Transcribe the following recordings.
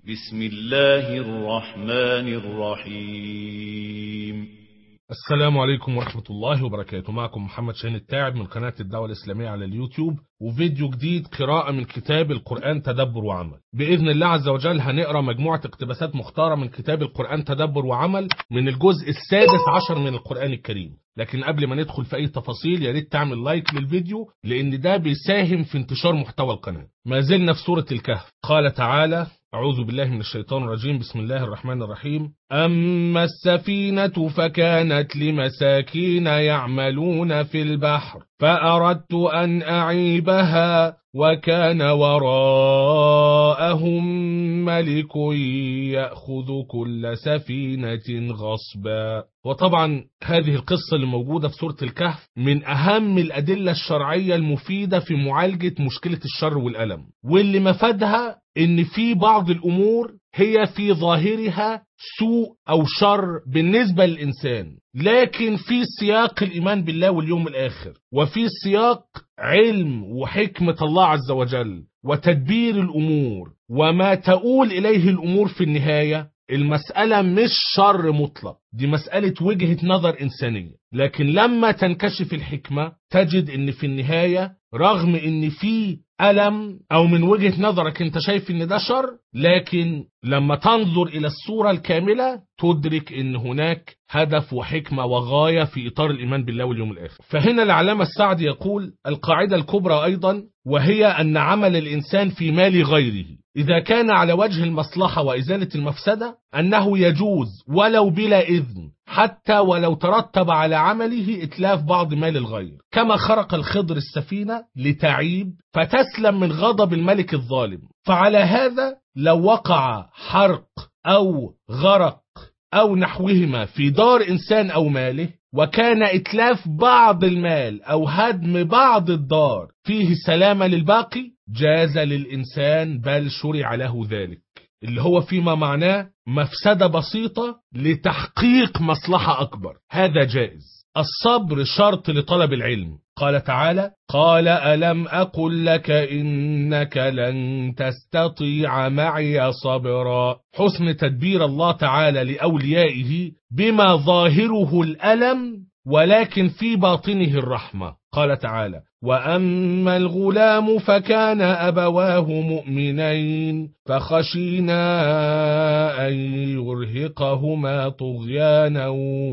بسم الله الرحمن الرحيم. السلام عليكم ورحمة الله وبركاته. معكم محمد شاهين التاعب من قناة الدعوة الإسلامية على اليوتيوب، وفيديو جديد قراءة من كتاب القرآن تدبر وعمل. بإذن الله عز وجل هنقرأ مجموعة اقتباسات مختارة من كتاب القرآن تدبر وعمل من الجزء السادس عشر من القرآن الكريم. لكن قبل ما ندخل في أي تفاصيل يا ريت تعمل لايك للفيديو، لأن ده بيساهم في انتشار محتوى القناة. ما زلنا في سورة الكهف. قال تعالى: أعوذ بالله من الشيطان الرجيم، بسم الله الرحمن الرحيم. أما السفينة فكانت لمساكين يعملون في البحر فأردت أن أعيبها وكان وراءهم ملك يأخذ كل سفينة غصبا. وطبعا هذه القصة اللي موجودة في سورة الكهف من أهم الأدلة الشرعية المفيدة في معالجة مشكلة الشر والألم، واللي مفادها إن في بعض الأمور هي في ظاهرها سوء أو شر بالنسبة للإنسان، لكن في سياق الإيمان بالله واليوم الآخر، وفي سياق علم وحكمة الله عز وجل وتدبير الأمور وما تؤول إليه الأمور في النهاية. المسألة مش شر مطلق، دي مسألة وجهة نظر إنسانية. لكن لما تنكشف الحكمة تجد إن في النهاية رغم إن في ألم أو من وجهة نظرك أنت شايف إن ده شر، لكن لما تنظر إلى الصورة الكاملة تدرك إن هناك هدف وحكمة وغاية في إطار الإيمان بالله واليوم الآخر. فهنا العلامة السعدي يقول القاعدة الكبرى أيضا، وهي أن عمل الإنسان في مال غيره إذا كان على وجه المصلحة وإزالة المفسدة أنه يجوز ولو بلا إذن، حتى ولو ترتب على عمله إتلاف بعض مال الغير، كما خرق الخضر السفينة لتعيب فتسلم من غضب الملك الظالم. فعلى هذا لو وقع حرق أو غرق أو نحوهما في دار إنسان أو ماله، وكان إتلاف بعض المال أو هدم بعض الدار فيه سلامة للباقي، جاز للإنسان بل شرع له ذلك، اللي هو فيما معناه مفسدة بسيطة لتحقيق مصلحة أكبر، هذا جائز. الصبر شرط لطلب العلم. قال تعالى: قال ألم أقل لك إنك لن تستطيع معي صبرا. حسن تدبير الله تعالى لأوليائه بما ظاهره الألم ولكن في باطنه الرحمة. قال تعالى: وأما الغلام فكان أبواه مؤمنين فخشينا أن يرهقهما طغيانا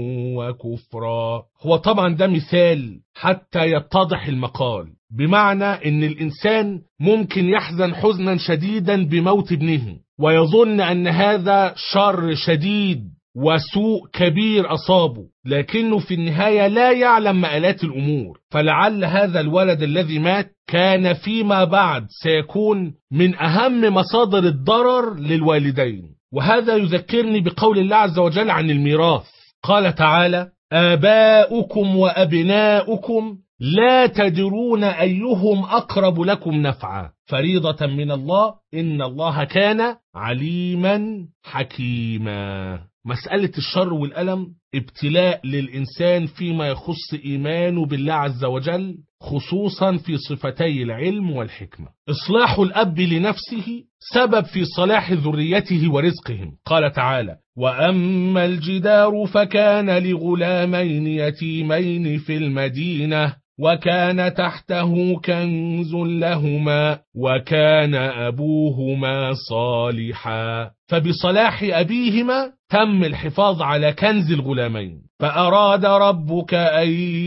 وكفرا. هو طبعا ده مثال حتى يتضح المقال، بمعنى ان الانسان ممكن يحزن حزنا شديدا بموت ابنه ويظن ان هذا شر شديد وسوء كبير أصابه، لكنه في النهاية لا يعلم مآلات الأمور، فلعل هذا الولد الذي مات كان فيما بعد سيكون من أهم مصادر الضرر للوالدين. وهذا يذكرني بقول الله عز وجل عن الميراث. قال تعالى: آباؤكم وأبناؤكم لا تدرون أيهم أقرب لكم نفعا فريضة من الله إن الله كان عليما حكيما. مسألة الشر والألم ابتلاء للإنسان فيما يخص إيمانه بالله عز وجل، خصوصا في صفتي العلم والحكمة. إصلاح الأب لنفسه سبب في صلاح ذريته ورزقهم. قال تعالى: وأما الجدار فكان لغلامين يتيمين في المدينة وكان تحته كنز لهما وكان أبوهما صالحا. فبصلاح أبيهما تم الحفاظ على كنز الغلامين، فأراد ربك أن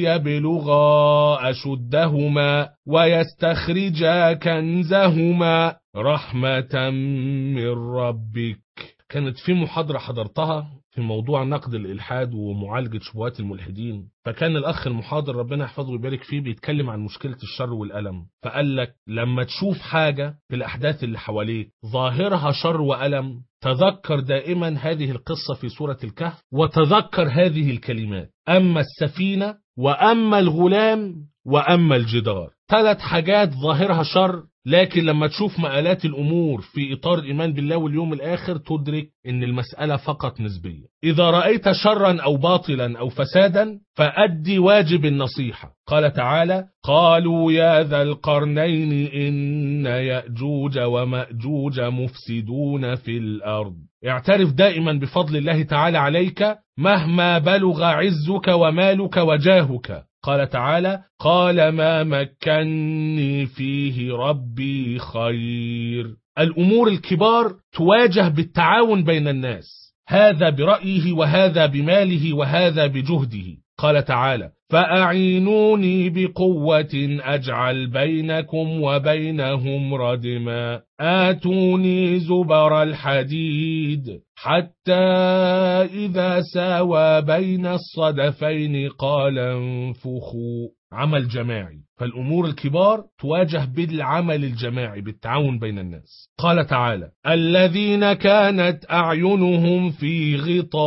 يبلغا أشدهما ويستخرجا كنزهما رحمة من ربك. كانت في محاضرة حضرتها في موضوع نقد الإلحاد ومعالجة شبهات الملحدين، فكان الأخ المحاضر ربنا يحفظه ويبارك فيه بيتكلم عن مشكلة الشر والألم، فقال لك لما تشوف حاجة في الأحداث اللي حواليك ظاهرها شر وألم تذكر دائما هذه القصة في سورة الكهف، وتذكر هذه الكلمات: أما السفينة وأما الغلام وأما الجدار. 3 حاجات ظاهرها شر لكن لما تشوف مآلات الأمور في إطار الإيمان بالله واليوم الآخر تدرك إن المسألة فقط نسبية. إذا رأيت شرا أو باطلا أو فسادا فأدي واجب النصيحة. قال تعالى: قالوا يا ذا القرنين إن يأجوج ومأجوج مفسدون في الأرض. اعترف دائما بفضل الله تعالى عليك مهما بلغ عزك ومالك وجاهك. قال تعالى: قال ما مكنني فيه ربي خير. الأمور الكبار تواجه بالتعاون بين الناس، هذا برأيه وهذا بماله وهذا بجهده. قال تعالى: فأعينوني بقوة أجعل بينكم وبينهم ردما آتوني زبر الحديد حتى إذا ساوى بين الصدفين قال انفخوا. عمل جماعي، فالأمور الكبار تواجه بالعمل الجماعي بالتعاون بين الناس. قال تعالى: الذين كانت أعينهم في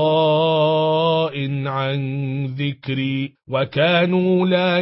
غطاء عن ذكري وكانوا لا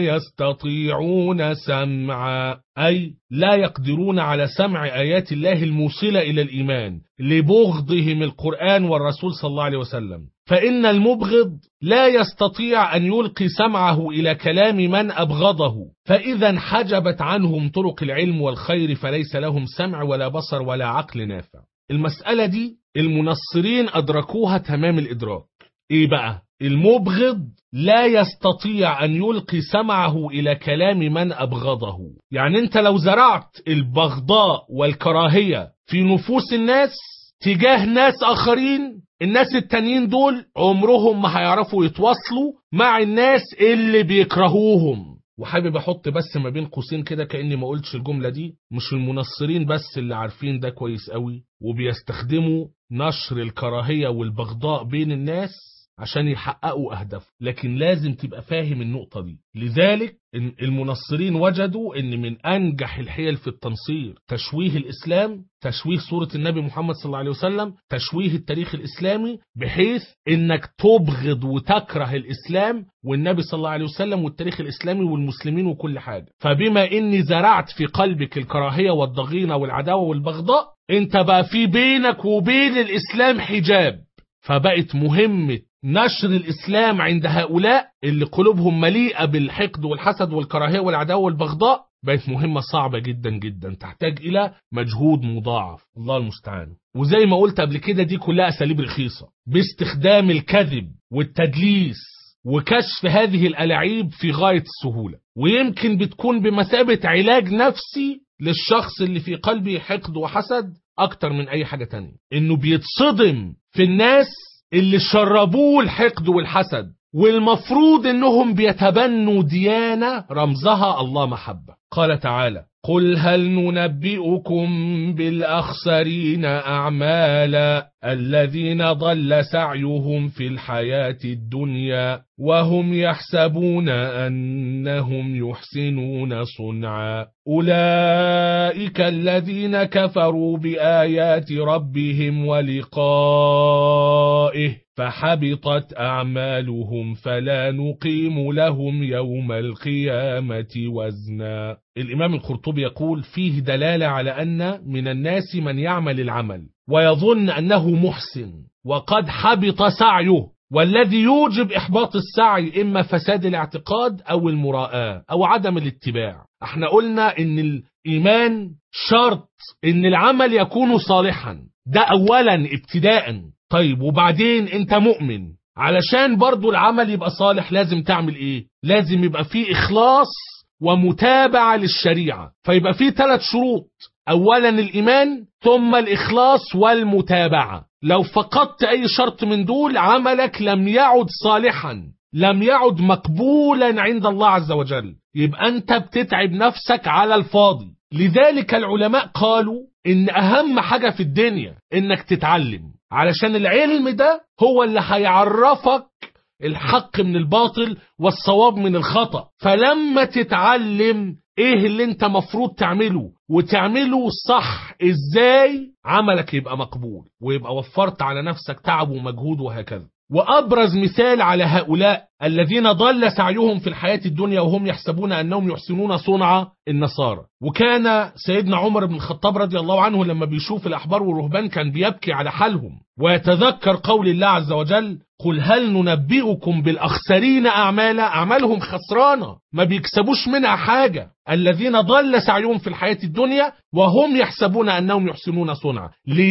يستطيعون سمعا، أي لا يقدرون على سمع آيات الله الموصلة إلى الإيمان لبغضهم القرآن والرسول صلى الله عليه وسلم. فإن المبغض لا يستطيع أن يلقي سمعه إلى كلام من أبغضه، فإذا انحجبت عنهم طرق العلم والخير فليس لهم سمع ولا بصر ولا عقل نافع. المسألة دي المنصرين أدركوها تمام الإدراك. إيه بقى؟ المبغض لا يستطيع أن يلقي سمعه إلى كلام من أبغضه. يعني أنت لو زرعت البغضاء والكراهية في نفوس الناس تجاه ناس آخرين، الناس التانيين دول عمرهم ما هيعرفوا يتواصلوا مع الناس اللي بيكرهوهم. وحابب أحط بس ما بين قوسين كده كأني ما قلتش الجملة دي، مش المنصرين بس اللي عارفين ده كويس قوي وبيستخدموا نشر الكراهية والبغضاء بين الناس عشان يحققوا أهداف، لكن لازم تبقى فاهم النقطة دي. لذلك المنصرين وجدوا ان من انجح الحيل في التنصير تشويه الاسلام، تشويه صورة النبي محمد صلى الله عليه وسلم، تشويه التاريخ الاسلامي، بحيث انك تبغض وتكره الاسلام والنبي صلى الله عليه وسلم والتاريخ الاسلامي والمسلمين وكل حاجة. فبما اني زرعت في قلبك الكراهية والضغينة والعداوة والبغضاء، انت بقى في بينك وبين الاسلام حجاب، فبقت مهمة نشر الإسلام عند هؤلاء اللي قلوبهم مليئة بالحقد والحسد والكراهية والعداوة والبغضاء، بقت مهمة صعبة جدا جدا تحتاج إلى مجهود مضاعف. الله المستعان. وزي ما قلت قبل كده دي كلها أساليب رخيصة باستخدام الكذب والتدليس وكشف هذه الألاعيب في غاية السهولة، ويمكن بتكون بمثابة علاج نفسي للشخص اللي في قلبه حقد وحسد أكتر من أي حاجة تانية، إنه بيتصدم في الناس اللي شربوه الحقد والحسد، والمفروض إنهم بيتبنوا ديانة رمزها الله محبة. قال تعالى: قل هل ننبئكم بالأخسرين أعمالا الذين ضل سعيهم في الحياة الدنيا وهم يحسبون أنهم يحسنون صنعا أولئك الذين كفروا بآيات ربهم ولقائه فحبطت أعمالهم فلا نقيم لهم يوم القيامة وزنا. الإمام القرطبي يقول فيه دلالة على أن من الناس من يعمل العمل ويظن أنه محسن وقد حبط سعيه، والذي يوجب إحباط السعي إما فساد الاعتقاد أو المراءة أو عدم الاتباع. احنا قلنا إن الإيمان شرط إن العمل يكون صالحا، ده أولا ابتداء. طيب وبعدين انت مؤمن، علشان برضو العمل يبقى صالح لازم تعمل ايه؟ لازم يبقى فيه إخلاص ومتابعة للشريعة، فيبقى فيه 3 شروط: أولا الإيمان، ثم الإخلاص والمتابعة. لو فقدت أي شرط من دول عملك لم يعد صالحا، لم يعد مقبولا عند الله عز وجل، يبقى أنت بتتعب نفسك على الفاضي. لذلك العلماء قالوا إن أهم حاجة في الدنيا إنك تتعلم، علشان العلم ده هو اللي هيعرفك الحق من الباطل والصواب من الخطأ. فلما تتعلم ايه اللي انت مفروض تعمله وتعمله صح ازاي، عملك يبقى مقبول ويبقى وفرت على نفسك تعب ومجهود وهكذا. وأبرز مثال على هؤلاء الذين ضل سعيهم في الحياة الدنيا وهم يحسبون أنهم يحسنون صنع النصارى. وكان سيدنا عمر بن الخطاب رضي الله عنه لما بيشوف الأحبار والرهبان كان بيبكي على حالهم، ويتذكر قول الله عز وجل: قل هل ننبئكم بالأخسرين أعمالا. أعمالهم خسرانة، ما بيكسبوش منها حاجة. الذين ضل سعيهم في الحياة الدنيا وهم يحسبون أنهم يحسنون صنعا.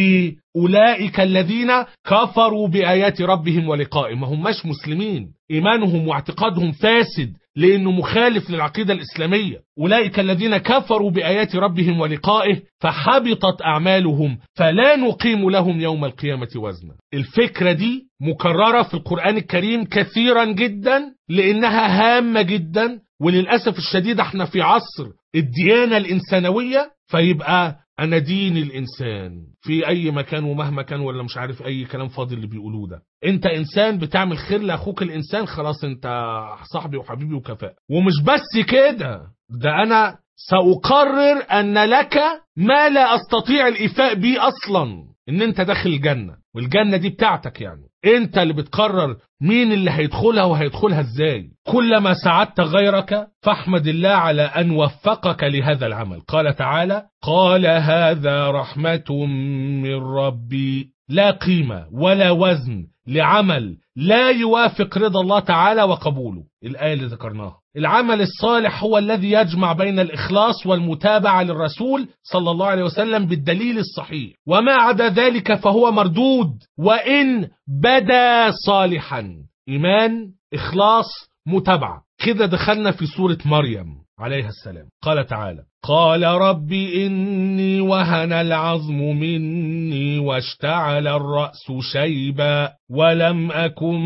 لأولئك الذين كفروا بآيات ربهم ولقائه. ما هم مش مسلمين، إيمانهم واعتقادهم فاسد لأنه مخالف للعقيدة الإسلامية. أولئك الذين كفروا بآيات ربهم ولقائه فحبطت أعمالهم فلا نقيم لهم يوم القيامة وزنا. الفكرة دي مكررة في القرآن الكريم كثيرا جدا لأنها هامة جدا، وللأسف الشديد احنا في عصر الديانة الإنسانوية، فيبقى أنا دين الإنسان في أي مكان ومهما كان، ولا مش عارف أي كلام فاضي اللي بيقولوه ده. أنت إنسان بتعمل خير لأخوك الإنسان، خلاص أنت صاحبي وحبيبي وكفاء. ومش بس كده، ده أنا سأقرر أن لك ما لا أستطيع الإيفاء به أصلا، إن أنت داخل الجنة، والجنة دي بتاعتك. يعني أنت اللي بتقرر مين اللي هيدخلها وهيدخلها إزاي. كلما ساعدت غيرك فاحمد الله على أن وفقك لهذا العمل. قال تعالى: قال هذا رحمة من ربي. لا قيمة ولا وزن لعمل لا يوافق رضا الله تعالى وقبوله. الآية اللي ذكرناها، العمل الصالح هو الذي يجمع بين الإخلاص والمتابعة للرسول صلى الله عليه وسلم بالدليل الصحيح، وما عدا ذلك فهو مردود وإن بدا صالحا. إيمان، إخلاص، متابعة. كده دخلنا في سورة مريم عليها السلام. قال تعالى: قال رب إني وهن العظم مني واشتعل الرأس شيبا ولم أكن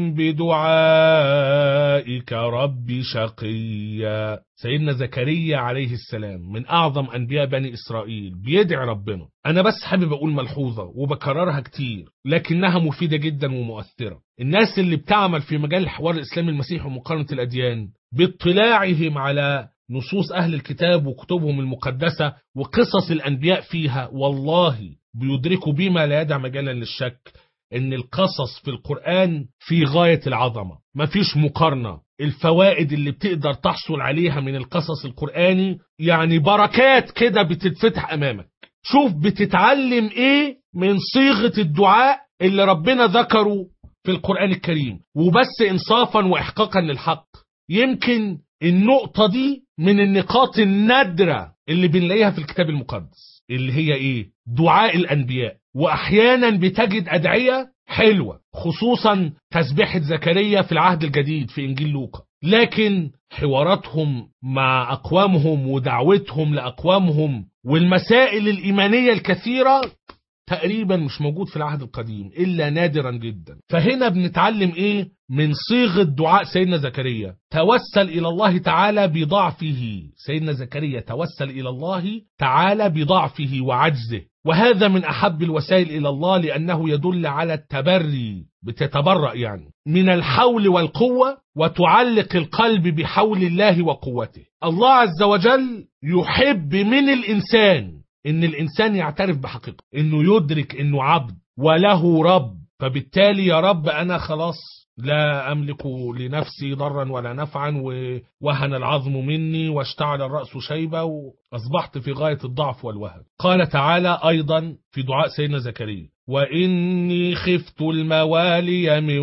بدعائك رب شقيا. سيدنا زكريا عليه السلام من أعظم أنبياء بني إسرائيل بيدعي ربنا. أنا بس حابب أقول ملحوظة وبكررها كتير لكنها مفيدة جدا ومؤثرة. الناس اللي بتعمل في مجال الحوار الإسلامي المسيحي ومقارنة الأديان باطلاعهم على نصوص أهل الكتاب وكتبهم المقدسة وقصص الأنبياء فيها، والله بيدركوا بما لا يدع مجالا للشك إن القصص في القرآن في غاية العظمة. مفيش مقارنة. الفوائد اللي بتقدر تحصل عليها من القصص القرآني يعني بركات كده بتتفتح أمامك. شوف بتتعلم إيه من صيغة الدعاء اللي ربنا ذكره في القرآن الكريم. وبس إنصافا وإحقاقا للحق، يمكن النقطة دي من النقاط النادرة اللي بنلاقيها في الكتاب المقدس، اللي هي إيه؟ دعاء الأنبياء. وأحيانا بتجد أدعية حلوة، خصوصا تسبيحة زكريا في العهد الجديد في إنجيل لوقا، لكن حواراتهم مع أقوامهم ودعوتهم لأقوامهم والمسائل الإيمانية الكثيرة تقريبا مش موجود في العهد القديم إلا نادرا جدا. فهنا بنتعلم إيه من صيغة دعاء سيدنا زكريا؟ توسل إلى الله تعالى بضعفه. سيدنا زكريا توسل إلى الله تعالى بضعفه وعجزه، وهذا من أحب الوسائل إلى الله لأنه يدل على التبري، بتتبرأ يعني من الحول والقوة، وتعلق القلب بحول الله وقوته. الله عز وجل يحب من الإنسان إن الإنسان يعترف بحقيقة، إنه يدرك إنه عبد وله رب. فبالتالي يا رب أنا خلاص لا أملك لنفسي ضرا ولا نفعا، ووهن العظم مني واشتعل الرأس شيبا، وأصبحت في غاية الضعف والوهن. قال تعالى أيضا في دعاء سيدنا زكريا: وإني خفت الموالي من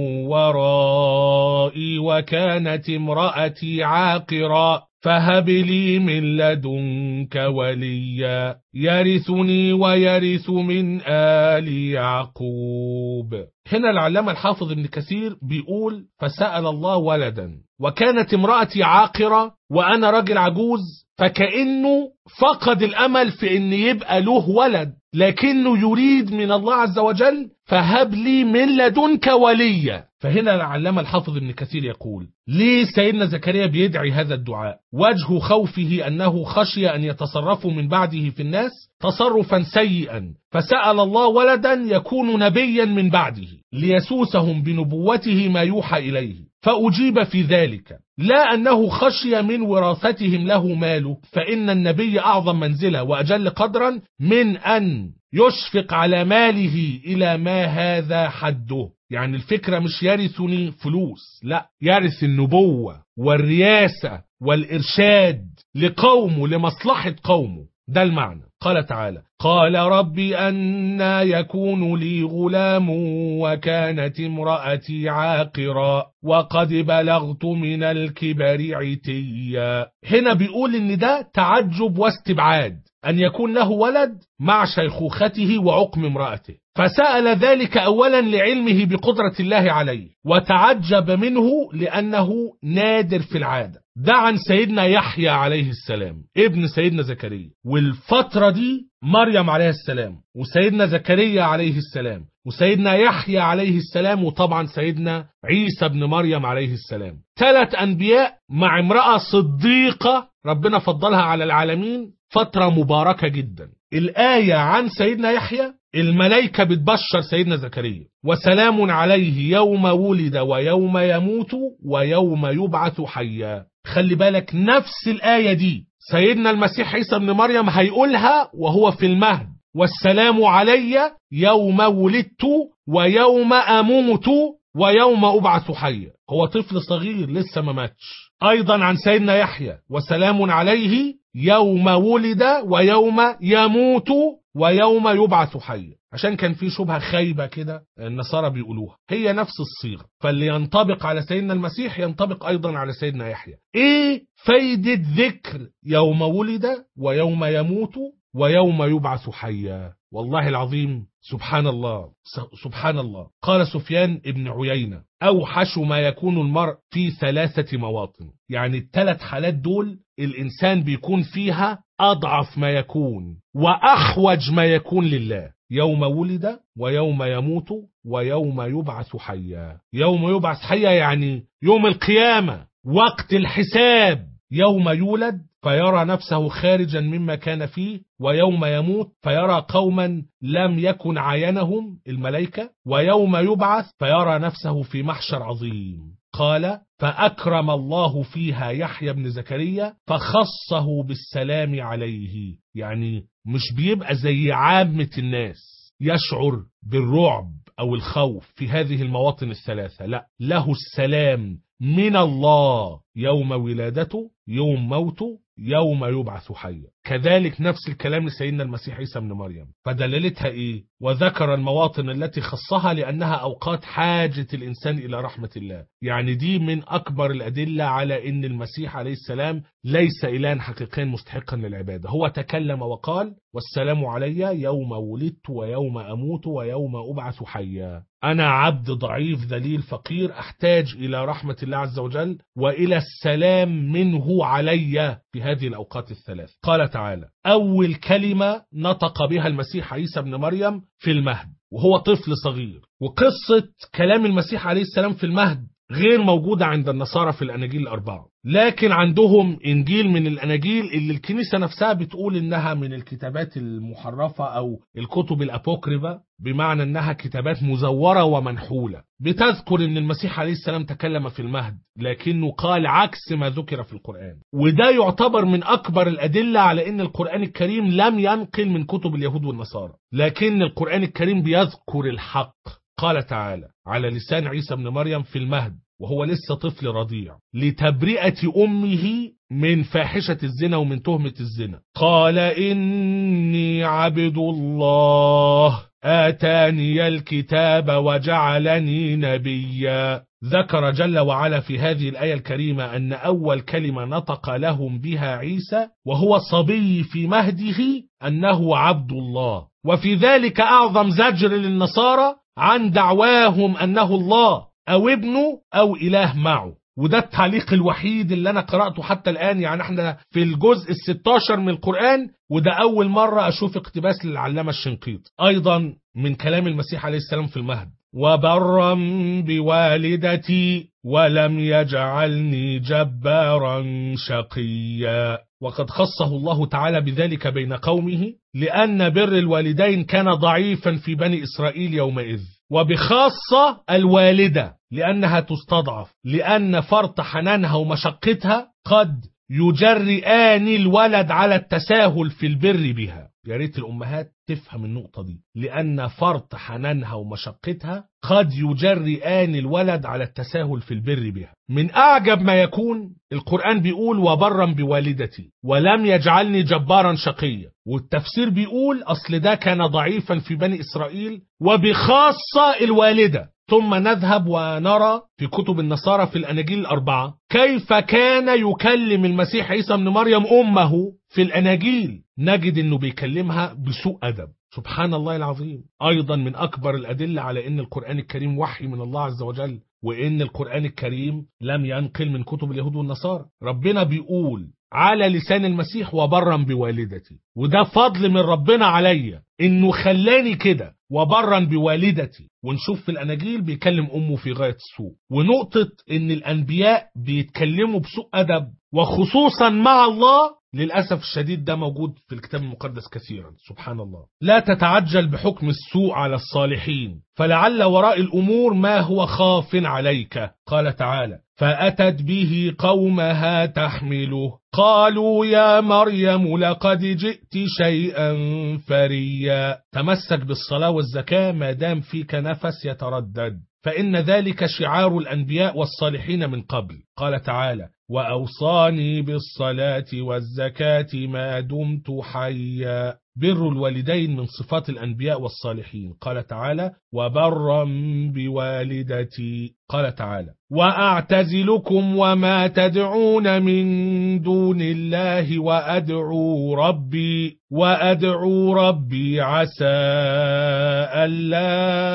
ورائي وكانت امرأتي عاقرا فهب لي من لدنك وليا يرثني ويرث من آل يعقوب. هنا العلامة الحافظ ابن كثير بيقول: فسأل الله ولدا وكانت امرأتي عاقرة وأنا راجل عجوز، فكأنه فقد الأمل في أن يبقى له ولد، لكنه يريد من الله عز وجل فهب لي من لدنك وليا. فهنا العلامة الحافظ ابن كثير يقول: ليه سيدنا زكريا بيدعي هذا الدعاء؟ وجه خوفه أنه خشي أن يتصرفوا من بعده في الناس تصرفا سيئا، فسأل الله ولدا يكون نبيا من بعده ليسوسهم بنبوته ما يوحى إليه. فأجيب في ذلك لا أنه خشي من وراثتهم له ماله، فإن النبي أعظم منزلة وأجل قدرا من أن يشفق على ماله إلى ما هذا حده. يعني الفكرة مش يرثني فلوس، لا، يرث النبوة والرياسة والإرشاد لقومه لمصلحة قومه، ده المعنى. قال تعالى: قال رب أنى يكون لي غلام وكانت امرأتي عاقرا وقد بلغت من الكبر عتيا. هنا بيقول إن ده تعجب واستبعاد أن يكون له ولد مع شيخوخته وعقم امرأته، فسأل ذلك أولا لعلمه بقدرة الله عليه، وتعجب منه لأنه نادر في العادة. ده عن سيدنا يحيى عليه السلام ابن سيدنا زكريا، والفترة دي مريم عليه السلام وسيدنا زكريا عليه السلام وسيدنا يحيى عليه السلام، وطبعا سيدنا عيسى بن مريم عليه السلام. 3 أنبياء مع امرأة صديقة ربنا فضلها على العالمين، فترة مباركة جدا. الآية عن سيدنا يحيى الملائكة بتبشر سيدنا زكريا: وسلام عليه يوم ولد ويوم يموت ويوم يبعث حيا. خلي بالك نفس الآية دي سيدنا المسيح عيسى بن مريم هيقولها وهو في المهد: والسلام علي يوم ولدت ويوم أموت ويوم أبعث حيا. هو طفل صغير لسه ما ماتش. أيضا عن سيدنا يحيى: وسلام عليه يوم ولد ويوم يموت ويوم يبعث حيا، عشان كان في شبهة خايبة كده النصارى بيقولوها، هي نفس الصيغة، فاللي ينطبق على سيدنا المسيح ينطبق أيضا على سيدنا يحيى. إيه فايدة ذكر يوم ولد ويوم يموت ويوم يبعث حيا؟ والله العظيم سبحان الله سبحان الله. قال سفيان ابن عيينة: أوحش ما يكون المرء في 3 مواطن. يعني ال3 حالات دول الإنسان بيكون فيها أضعف ما يكون وأحوج ما يكون لله: يوم ولد ويوم يموت ويوم يبعث حيا. يوم يبعث حيا يعني يوم القيامة، وقت الحساب. يوم يولد فيرى نفسه خارجا مما كان فيه، ويوم يموت فيرى قوما لم يكن عاينهم الملائكة، ويوم يبعث فيرى نفسه في محشر عظيم. قال: فأكرم الله فيها يحيى بن زكريا فخصه بالسلام عليه. يعني مش بيبقى زي عامة الناس يشعر بالرعب أو الخوف في هذه المواطن ال3، لا، له السلام من الله يوم ولادته، يوم موته، يوم يبعث حيا. كذلك نفس الكلام لسيدنا المسيح عيسى بن مريم. فدلالتها ايه؟ وذكر المواطن التي خصها لأنها أوقات حاجة الإنسان إلى رحمة الله. يعني دي من أكبر الأدلة على أن المسيح عليه السلام ليس إلها حقيقيا مستحقا للعبادة. هو تكلم وقال: والسلام علي يوم ولدت ويوم أموت ويوم أبعث حيا. أنا عبد ضعيف ذليل فقير أحتاج إلى رحمة الله عز وجل وإلى السلام منه علي في هذه الأوقات ال3. قال تعالى: أول كلمة نطق بها المسيح عيسى بن مريم في المهد وهو طفل صغير. وقصة كلام المسيح عليه السلام في المهد غير موجودة عند النصارى في الأناجيل ال4، لكن عندهم إنجيل من الأناجيل اللي الكنيسة نفسها بتقول إنها من الكتابات المحرفة أو الكتب الأبوكريفة، بمعنى إنها كتابات مزورة ومنحولة، بتذكر إن المسيح عليه السلام تكلم في المهد لكنه قال عكس ما ذكر في القرآن. وده يعتبر من أكبر الأدلة على إن القرآن الكريم لم ينقل من كتب اليهود والنصارى، لكن القرآن الكريم بيذكر الحق. قال تعالى على لسان عيسى بن مريم في المهد وهو لسه طفل رضيع: لتبرئة أمه من فاحشة الزنا ومن تهمة الزنا. قال: إني عبد الله آتاني الكتاب وجعلني نبيا. ذكر جل وعلا في هذه الآية الكريمة أن أول كلمة نطق لهم بها عيسى وهو صبي في مهده أنه عبد الله، وفي ذلك أعظم زجر للنصارى عن دعواهم أنه الله أو ابنه أو إله معه. وده التعليق الوحيد اللي أنا قرأته حتى الآن، يعني احنا في الجزء 16 من القرآن، وده أول مرة أشوف اقتباس للعلامة الشنقيطي أيضا من كلام المسيح عليه السلام في المهد: وبرا بوالدتي ولم يجعلني جبارا شقيا. وقد خصه الله تعالى بذلك بين قومه لأن بر الوالدين كان ضعيفا في بني إسرائيل يومئذ، وبخاصة الوالدة لأنها تستضعف، لأن فرط حنانها ومشقتها قد يجرئان الولد على التساهل في البر بها. يا ريت الأمهات تفهم النقطة دي، لأن فرط حنانها ومشقتها قد يجرئان الولد على التساهل في البر بها. من أعجب ما يكون القرآن بيقول وبرا بوالدتي ولم يجعلني جبارا شقيا، والتفسير بيقول أصل ده كان ضعيفا في بني إسرائيل وبخاصة الوالدة. ثم نذهب ونرى في كتب النصارى في الأناجيل الأربعة كيف كان يكلم المسيح عيسى ابن مريم أمه في الأناجيل، نجد أنه بيكلمها بسوء أدب. سبحان الله العظيم. أيضا من أكبر الأدلة على أن القرآن الكريم وحي من الله عز وجل، وأن القرآن الكريم لم ينقل من كتب اليهود والنصارى. ربنا بيقول على لسان المسيح وبرا بوالدتي، وده فضل من ربنا عليا انه خلاني كده وبرا بوالدتي. ونشوف في الاناجيل بيكلم امه في غاية السوء. ونقطة ان الانبياء بيتكلموا بسوء ادب وخصوصا مع الله، للأسف الشديد ده موجود في الكتاب المقدس كثيرا. سبحان الله. لا تتعجل بحكم السوء على الصالحين، فلعل وراء الأمور ما هو خاف عليك. قال تعالى فأتت به قومها تحمله قالوا يا مريم لقد جئت شيئا فريا. تمسك بالصلاة والزكاة ما دام فيك نفس يتردد، فإن ذلك شعار الأنبياء والصالحين من قبل. قال تعالى وأوصاني بالصلاة والزكاة ما دمت حيا. بر الوالدين من صفات الأنبياء والصالحين. قال تعالى وبرا بوالدتي. قال تعالى وأعتزلكم وما تدعون من دون الله وأدعو ربي عسى ألا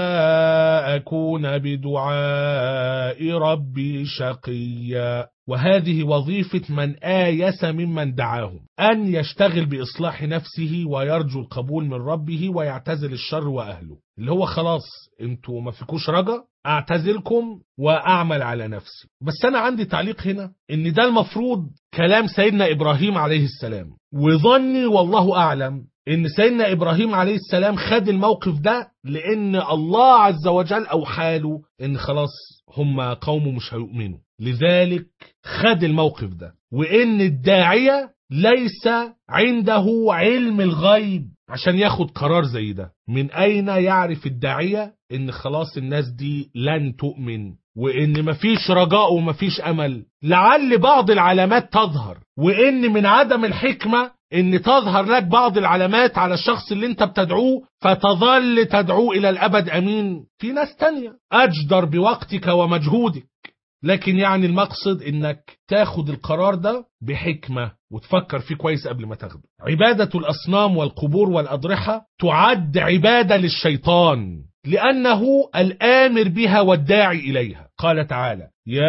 أكون بدعاء ربي شقيا. وهذه وظيفة من آيس ممن دعاهم، أن يشتغل بإصلاح نفسه ويرجو القبول من ربه ويعتزل الشر وأهله، اللي هو خلاص انتوا ما فيكوش رجا، أعتزلكم وأعمل على نفسي. بس أنا عندي تعليق هنا إن ده المفروض كلام سيدنا إبراهيم عليه السلام، وظني والله أعلم إن سيدنا إبراهيم عليه السلام خد الموقف ده لأن الله عز وجل أوحاله إن خلاص هم قومه مش هيؤمنوا، لذلك خد الموقف ده. وإن الداعية ليس عنده علم الغيب عشان ياخد قرار زي ده. من أين يعرف الداعية إن خلاص الناس دي لن تؤمن وإن مفيش رجاء ومفيش أمل؟ لعل بعض العلامات تظهر، وإن من عدم الحكمة إن تظهر لك بعض العلامات على الشخص اللي انت بتدعوه فتظل تدعوه إلى الأبد أمين. في ناس تانية أجدر بوقتك ومجهودك، لكن يعني المقصد إنك تاخد القرار ده بحكمة وتفكر فيه كويس قبل ما تاخده. عبادة الأصنام والقبور والأضرحة تعد عبادة للشيطان لأنه الآمر بها والداعي إليها. قال تعالى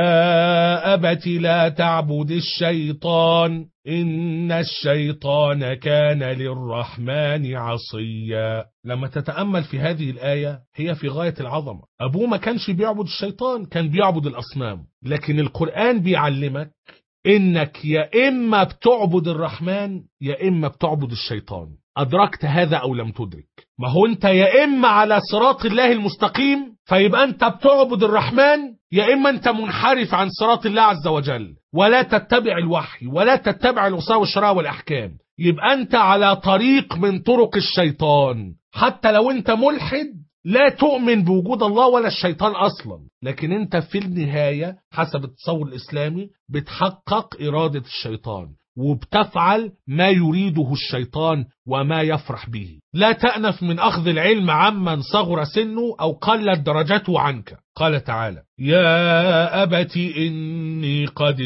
يا أبت لا تعبد الشيطان إن الشيطان كان للرحمن عصيا. لما تتأمل في هذه الآية هي في غاية العظمة. أبوه ما كانش بيعبد الشيطان، كان بيعبد الأصنام، لكن القرآن بيعلمك إنك يا إما بتعبد الرحمن يا إما بتعبد الشيطان. أدركت هذا أو لم تدرك؟ ما هو أنت يا إما على صراط الله المستقيم فيبقى أنت بتعبد الرحمن، يا إما أنت منحرف عن صراط الله عز وجل ولا تتبع الوحي ولا تتبع الوصايا والشرائع والأحكام، يبقى أنت على طريق من طرق الشيطان. حتى لو أنت ملحد لا تؤمن بوجود الله ولا الشيطان أصلا، لكن أنت في النهاية حسب التصور الإسلامي بتحقق إرادة الشيطان وبتفعل ما يريده الشيطان وما يفرح به. لا تأنف من أخذ العلم عمن صغر سنه أو قلت درجته عنك. قال تعالى يا أبت إني قد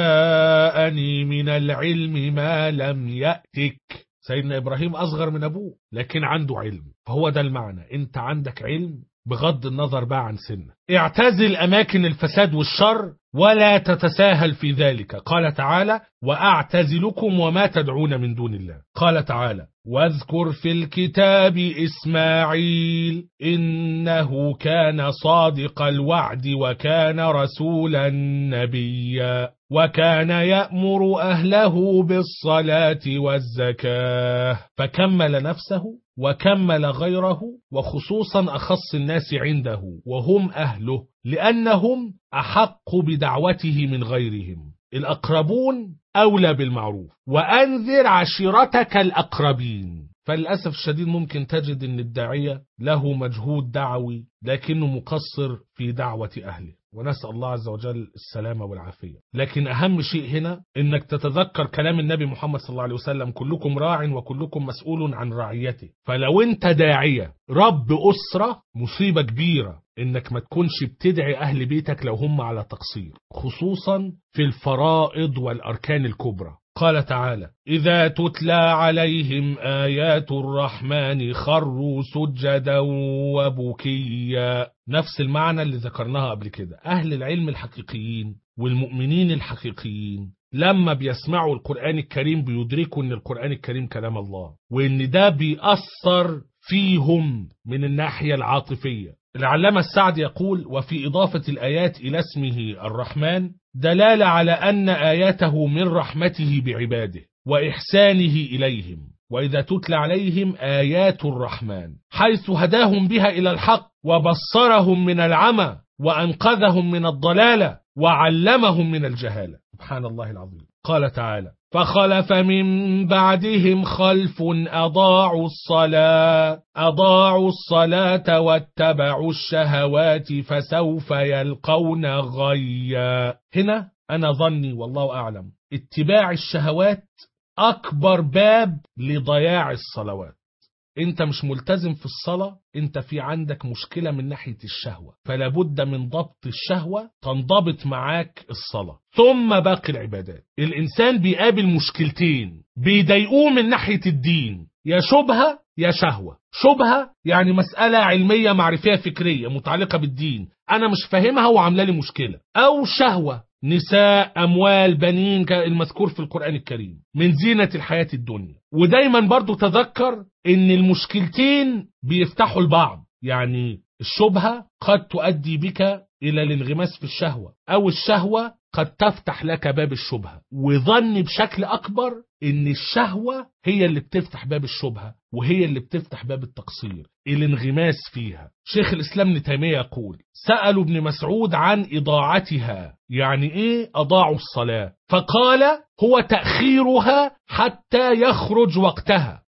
جاءني من العلم ما لم يأتك. سيدنا إبراهيم أصغر من أبوه لكن عنده علم، فهو ده المعنى، أنت عندك علم بغض النظر بقى عن سنة. اعتزل أماكن الفساد والشر ولا تتساهل في ذلك. قال تعالى وأعتزلكم وما تدعون من دون الله. قال تعالى واذكر في الكتاب إسماعيل إنه كان صادق الوعد وكان رسولا نبيا وكان يأمر أهله بالصلاة والزكاة، فكمل نفسه وكمل غيره، وخصوصا أخص الناس عنده وهم أهله، لأنهم أحق بدعوته من غيرهم. الأقربون أولى بالمعروف، وأنذر عشيرتك الأقربين. فللأسف الشديد ممكن تجد أن الداعية له مجهود دعوي لكنه مقصر في دعوة أهله، ونسأل الله عز وجل السلامة والعافية. لكن أهم شيء هنا أنك تتذكر كلام النبي محمد صلى الله عليه وسلم: كلكم راع وكلكم مسؤول عن رعيته. فلو أنت داعية رب أسرة، مصيبة كبيرة إنك ما تكونش بتدعي أهل بيتك لو هم على تقصير، خصوصا في الفرائض والأركان الكبرى. قال تعالى: إذا تتلى عليهم آيات الرحمن خروا سجدا وبكيا. نفس المعنى اللي ذكرناها قبل كده. أهل العلم الحقيقيين والمؤمنين الحقيقيين لما بيسمعوا القرآن الكريم بيدركوا أن القرآن الكريم كلام الله، وأن ده بيأثر فيهم من الناحية العاطفية. العلامة السعد يقول: وفي إضافة الآيات إلى اسمه الرحمن دلالة على أن آياته من رحمته بعباده وإحسانه إليهم. وإذا تتلى عليهم آيات الرحمن حيث هداهم بها إلى الحق وبصرهم من العمى وأنقذهم من الضلالة وعلمهم من الجهالة. سبحان الله العظيم. قال تعالى: فخلف من بعدهم خلف أضاعوا الصلاة واتبعوا الشهوات فسوف يلقون غيا. هنا أنا ظني والله أعلم اتباع الشهوات أكبر باب لضياع الصلوات. انت مش ملتزم في الصلاة، انت في عندك مشكلة من ناحية الشهوة، فلا بد من ضبط الشهوة تنضبط معاك الصلاة ثم باقي العبادات. الانسان بيقابل مشكلتين بيضايقوه من ناحية الدين: يا شبهة يا شهوة. شبهة يعني مسألة علمية معرفية فكرية متعلقة بالدين أنا مش فاهمها وعاملة لي مشكلة، أو شهوة نساء أموال بنين المذكور في القرآن الكريم من زينة الحياة الدنيا. ودايما برضو تذكر ان المشكلتين بيفتحوا البعض، يعني الشبهة قد تؤدي بك إلى الانغماس في الشهوة، أو الشهوة قد تفتح لك باب الشبهة. وظن بشكل أكبر إن الشهوة هي اللي بتفتح باب الشبهة وهي اللي بتفتح باب التقصير، الانغماس فيها. شيخ الإسلام ابن تيمية يقول: سألوا ابن مسعود عن إضاعتها، يعني إيه أضاعوا الصلاة؟ فقال: هو تأخيرها حتى يخرج وقتها.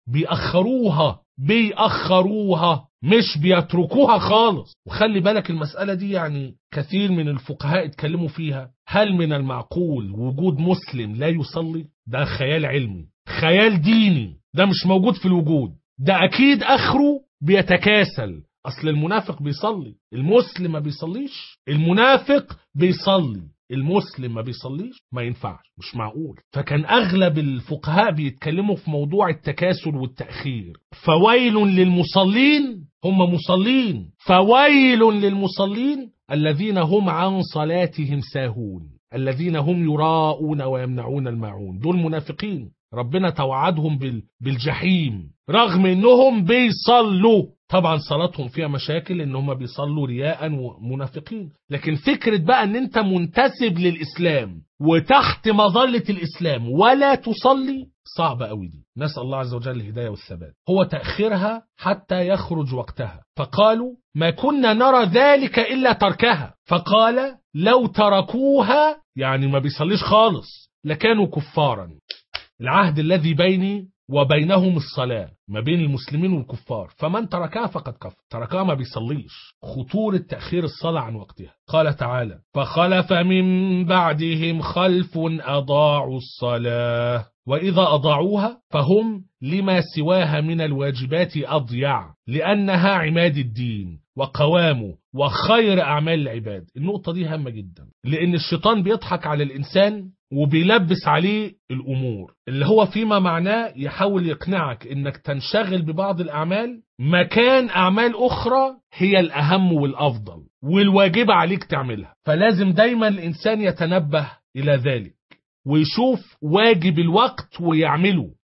بيأخروها مش بيتركوها خالص. وخلي بالك المسألة دي يعني كثير من الفقهاء اتكلموا فيها. هل من المعقول وجود مسلم لا يصلي؟ ده خيال علمي، خيال ديني، ده مش موجود في الوجود. ده أكيد آخره بيتكاسل. أصل المنافق بيصلي، المسلم ما بيصليش. المنافق بيصلي، المسلم ما بيصليش. ما ينفعش، مش معقول. فكان أغلب الفقهاء بيتكلموا في موضوع التكاسل والتأخير. فويل للمصلين، هم مصلين، فويل للمصلين الذين هم عن صلاتهم ساهون، الذين هم يراءون ويمنعون الماعون. دول منافقين ربنا توعدهم بالجحيم رغم انهم بيصلوا. طبعا صلاتهم فيها مشاكل ان هم بيصلوا رياء ومنافقين. لكن فكرة بقى ان انت منتسب للإسلام وتحت مظلة الإسلام ولا تصلي، صعبة قوي دي. نسأل الله عز وجل الهداية والثبات. هو تأخيرها حتى يخرج وقتها. فقالوا: ما كنا نرى ذلك إلا تركها. فقال: لو تركوها، يعني ما بيصليش خالص، لكانوا كفارا. العهد الذي بيني وبينهم الصلاة، ما بين المسلمين والكفار، فمن تركها فقد كفر. تركها ما بيصليش. خطورة تأخير الصلاة عن وقتها. قال تعالى: فخلف من بعدهم خلف أضاعوا الصلاة. وإذا أضاعوها فهم لما سواها من الواجبات أضيع، لأنها عماد الدين وقوامه وخير أعمال العباد. النقطة دي هامة جدا، لأن الشيطان بيضحك على الإنسان وبيلبس عليه الأمور اللي هو فيما معناه يحاول يقنعك إنك تنشغل ببعض الأعمال مكان أعمال أخرى هي الأهم والأفضل والواجب عليك تعملها. فلازم دايما الإنسان يتنبه إلى ذلك ويشوف واجب الوقت ويعمله،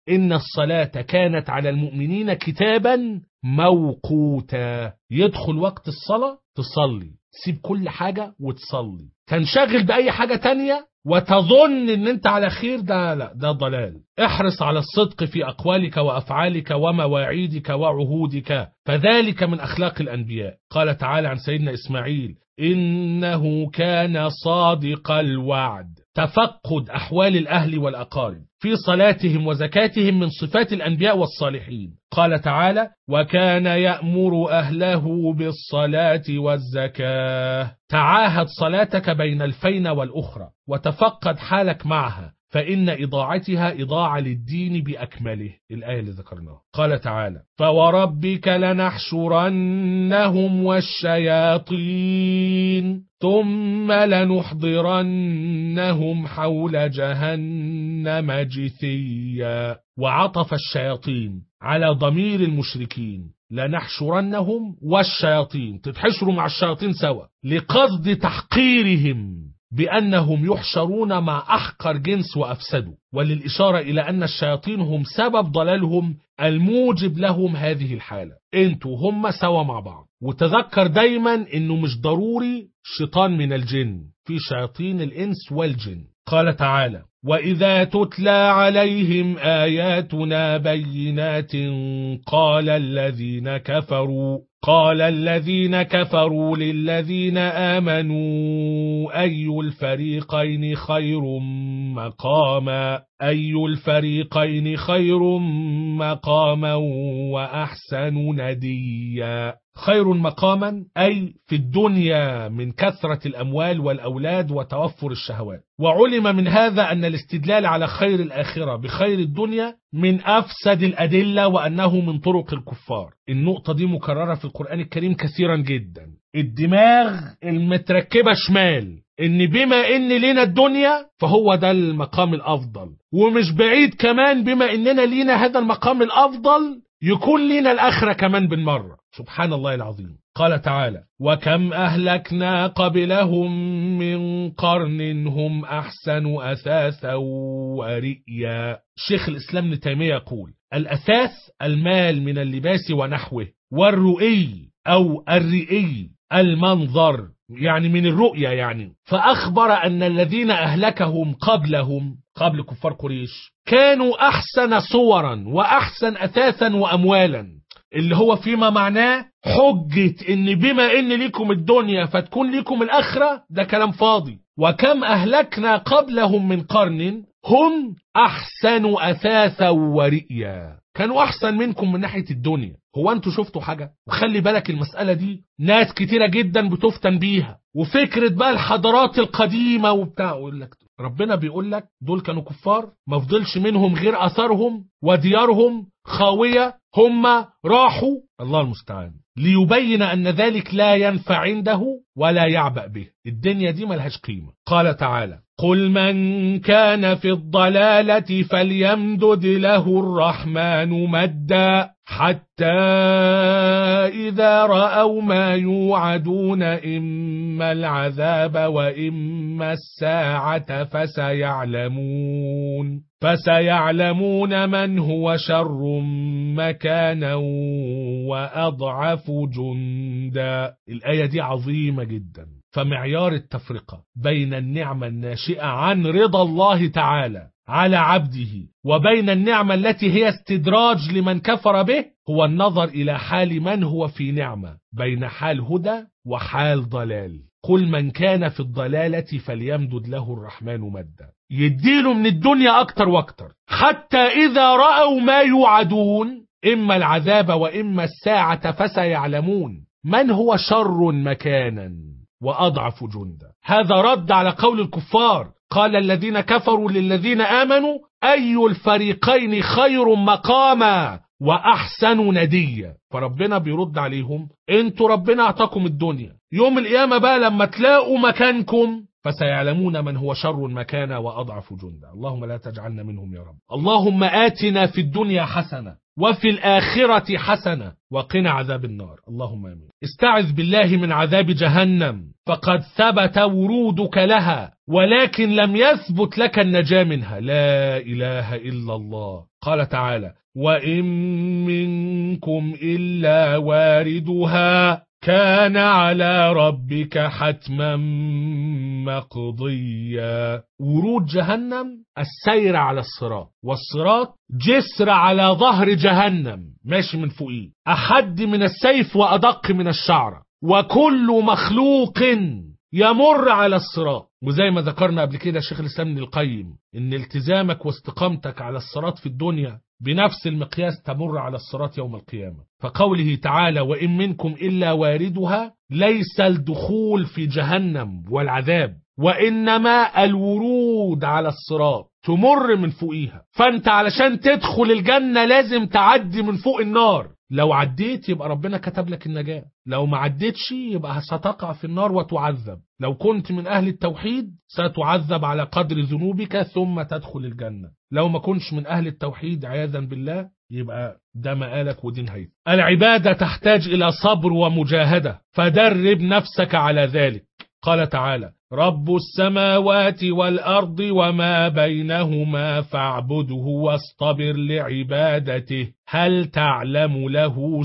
إن الصلاة كانت على المؤمنين كتابا موقوتا. يدخل وقت الصلاة تصلي، سيب كل حاجة وتصلي. تنشغل بأي حاجة تانية وتظن ان انت على خير، ده لا، ده ضلال. احرص على الصدق في أقوالك وأفعالك ومواعيدك وعهودك، فذلك من أخلاق الأنبياء. قال تعالى عن سيدنا إسماعيل: إنه كان صادق الوعد. تفقد أحوال الأهل والأقارب في صلاتهم وزكاتهم من صفات الأنبياء والصالحين. قال تعالى: وكان يأمر أهله بالصلاة والزكاة. تعاهد صلاتك بين الفين والأخرى وتفقد حالك معها، فإن إضاعتها إضاعة للدين بأكمله. الآية اللي ذكرناها. قال تعالى: فوربك لنحشرنهم والشياطين ثم لنحضرنهم حول جهنم جثيا. وعطف الشياطين على ضمير المشركين، لنحشرنهم والشياطين، تتحشروا مع الشياطين سوا، لقصد تحقيرهم بأنهم يحشرون مع أحقر جنس وأفسدوا، وللإشارة إلى أن الشياطين هم سبب ضلالهم الموجب لهم هذه الحالة. انتوا هم سوا مع بعض. وتذكر دايما انه مش ضروري شيطان من الجن، في شياطين الإنس والجن. قال تعالى: وإذا تتلى عليهم آياتنا بينات قال الذين كفروا للذين آمنوا أي الفريقين خير مقاما وأحسن نديا. خير مقاما أي في الدنيا من كثرة الأموال والأولاد وتوفر الشهوات. وعلم من هذا أن الاستدلال على خير الآخرة بخير الدنيا من أفسد الأدلة، وأنه من طرق الكفار. النقطة دي مكررة في القرآن الكريم كثيرا جدا. الدماغ المتركبة شمال، إن بما إن لنا الدنيا فهو ده المقام الأفضل، ومش بعيد كمان بما إننا لنا هذا المقام الأفضل يكون لنا الآخرة كمان بالمرة. سبحان الله العظيم. قال تعالى: وكم أهلكنا قبلهم من قرن هم أحسن أثاثا ورئيا. شيخ الإسلام ابن تيمية يقول: الأثاث المال من اللباس ونحوه، والرؤي أو الرئي المنظر، يعني من الرؤية يعني. فأخبر أن الذين أهلكهم قبل كفار قريش كانوا أحسن صورا وأحسن أثاثا وأموالا، اللي هو فيما معناه حجة إن بما إن لكم الدنيا فتكون لكم الآخرة، ده كلام فاضي. وكم أهلكنا قبلهم من قرن هم أحسن أثاثا ورئيا، كانوا أحسن منكم من ناحية الدنيا. هو أنتوا شفتوا حاجة؟ وخلي بالك المسألة دي ناس كتيرة جدا بتفتن بيها، وفكرة بقى الحضارات القديمة وبتاع. يقول لك ربنا بيقول لك دول كانوا كفار، ما فضلش منهم غير أثرهم وديارهم خاوية، هم راحوا، الله المستعان، ليبين أن ذلك لا ينفع عنده ولا يعبأ به. الدنيا دي ملهاش قيمة. قال تعالى: قل من كان في الضلالة فليمدد له الرحمن مدا حتى إذا رأوا ما يوعدون إما العذاب وإما الساعة فسيعلمون من هو شر مكانا وأضعف جندا. الآية دي عظيمة جدا. فمعيار التفرقة بين النعمة الناشئة عن رضا الله تعالى على عبده وبين النعمة التي هي استدراج لمن كفر به هو النظر إلى حال من هو في نعمة، بين حال هدى وحال ضلال. قل من كان في الضلالة فليمدد له الرحمن مدا، يديله من الدنيا أكتر وأكتر، حتى إذا رأوا ما يوعدون إما العذاب وإما الساعة فسيعلمون من هو شر مكانا وأضعف جندا. هذا رد على قول الكفار: قال الذين كفروا للذين آمنوا أي الفريقين خير مقاما وأحسن نديا. فربنا بيرد عليهم: انتوا ربنا اعطاكم الدنيا، يوم القيامة بقى لما تلاقوا مكانكم فسيعلمون من هو شر مكانا وأضعف جندا. اللهم لا تجعلنا منهم يا رب. اللهم آتنا في الدنيا حسنة وفي الآخرة حسنة وقنا عذاب النار. اللهم آمين. استعذ بالله من عذاب جهنم، فقد ثبت ورودك لها ولكن لم يثبت لك النجاة منها. لا إله إلا الله. قال تعالى: وإن منكم إلا واردها كان على ربك حتما مقضيا. ورود جهنم السير على الصراط، والصراط جسر على ظهر جهنم ماشي من فوقيه، أحد من السيف وأدق من الشعرة، وكل مخلوق يمر على الصراط. وزي ما ذكرنا قبل كده الشيخ الإسلام ابن القيم إن التزامك واستقامتك على الصراط في الدنيا بنفس المقياس تمر على الصراط يوم القيامة. فقوله تعالى: وإن منكم إلا واردها، ليس الدخول في جهنم والعذاب، وإنما الورود على الصراط، تمر من فوقيها. فأنت علشان تدخل الجنة لازم تعدي من فوق النار. لو عديت يبقى ربنا كتب لك النجاة، لو ما عديتش يبقى ستقع في النار وتعذب. لو كنت من أهل التوحيد ستعذب على قدر ذنوبك ثم تدخل الجنة. لو ما كنتش من أهل التوحيد عياذا بالله يبقى ده مآلك ودي نهايتك. العبادة تحتاج إلى صبر ومجاهدة، فدرب نفسك على ذلك. قال تعالى: رب السماوات والأرض وما بينهما فاعبده واصطبر لعبادته هل تعلم له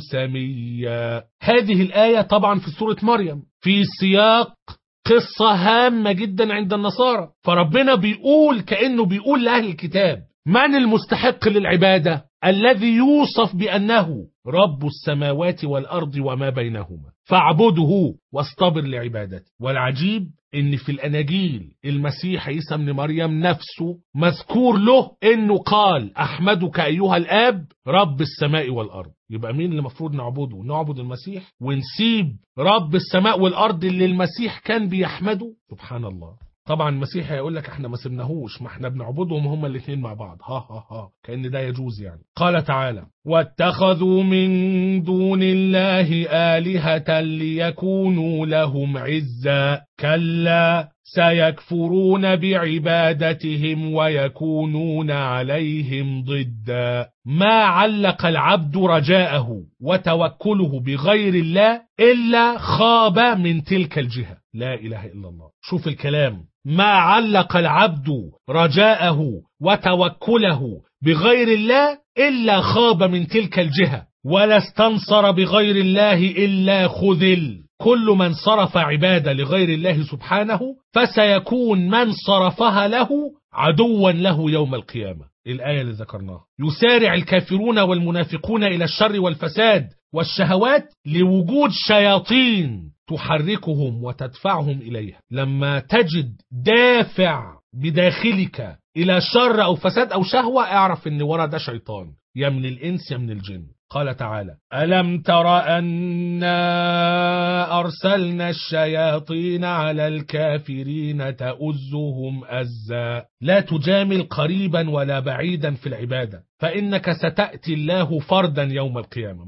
سميا. هذه الآية طبعا في سورة مريم في سياق قصة هامة جدا عند النصارى. فربنا بيقول كأنه بيقول لأهل الكتاب: من المستحق للعبادة؟ الذي يوصف بأنه رب السماوات والأرض وما بينهما فاعبده واصطبر لعبادته. والعجيب إن في الأناجيل المسيح عيسى ابن مريم نفسه مذكور له إنه قال: أحمدك أيها الآب رب السماء والأرض. يبقى مين اللي المفروض نعبده؟ نعبد المسيح ونسيب رب السماء والأرض اللي المسيح كان بيحمده؟ سبحان الله. طبعا المسيح هيقول لك احنا ما سبناهوش، ما احنا بنعبدهم هما الاثنين مع بعض. كأن ده يجوز يعني. قال تعالى: واتخذوا من دون الله آلهة ليكونوا لهم عزا كلا سيكفرون بعبادتهم ويكونون عليهم ضدا. ما علق العبد رجاءه وتوكله بغير الله إلا خاب من تلك الجهة. لا إله إلا الله. شوف الكلام: ما علق العبد رجاءه وتوكله بغير الله إلا خاب من تلك الجهة، ولا استنصر بغير الله إلا خذل. كل من صرف عبادة لغير الله سبحانه فسيكون من صرفها له عدوا له يوم القيامة. الآية اللي ذكرناها: يسارع الكافرون والمنافقون إلى الشر والفساد والشهوات لوجود شياطين تحركهم وتدفعهم إليها. لما تجد دافع بداخلك إلى شر أو فساد أو شهوة اعرف إن ورا ده شيطان، يا من الإنس يا من الجن. قال تعالى: ألم تر أنا أرسلنا الشياطين على الكافرين تؤزهم أزا. لا تجامل قريبا ولا بعيدا في العبادة، فإنك ستأتي الله فردا يوم القيامة.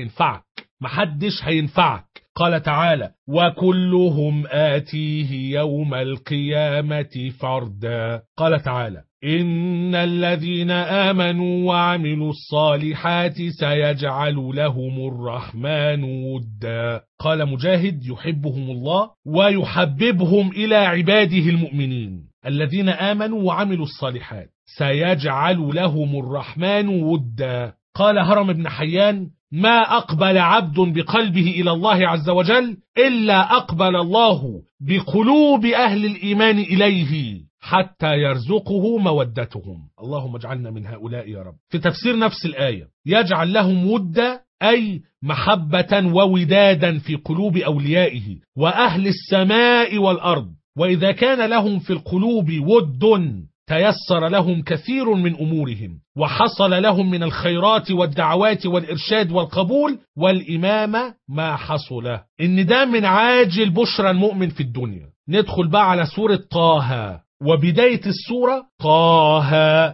محدش هينفعك. قال تعالى: وكلهم آتيه يوم القيامة فردا. قال تعالى: إن الذين آمنوا وعملوا الصالحات سيجعل لهم الرحمن ودا. قال مجاهد: يحبهم الله ويحببهم إلى عباده المؤمنين. الذين آمنوا وعملوا الصالحات سيجعل لهم الرحمن ودا. قال هرم بن حيان: ما أقبل عبد بقلبه إلى الله عز وجل إلا أقبل الله بقلوب أهل الإيمان إليه حتى يرزقه مودتهم. اللهم اجعلنا من هؤلاء يا رب. في تفسير نفس الآية: يجعل لهم ودا أي محبة وودادا في قلوب أوليائه وأهل السماء والأرض. وإذا كان لهم في القلوب ود تيسر لهم كثير من أمورهم، وحصل لهم من الخيرات والدعوات والإرشاد والقبول والإمامة ما حصل. إن ده من عاجل بشرى المؤمن في الدنيا. ندخل بقى على سورة طه، وبداية السورة: طه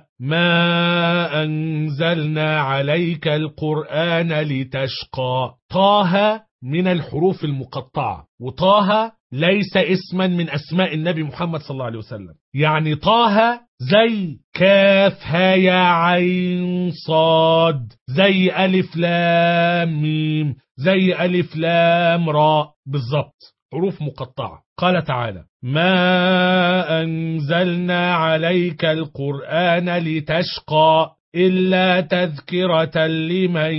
ما أنزلنا عليك القرآن لتشقى. طه من الحروف المقطعة، وطه ليس اسما من أسماء النبي محمد صلى الله عليه وسلم. يعني طه زي كاف ها يا عين صاد، زي ألف لام ميم، زي ألف لام راء بالظبط، حروف مقطعة. قال تعالى: ما أنزلنا عليك القرآن لتشقى إلا تذكرة لمن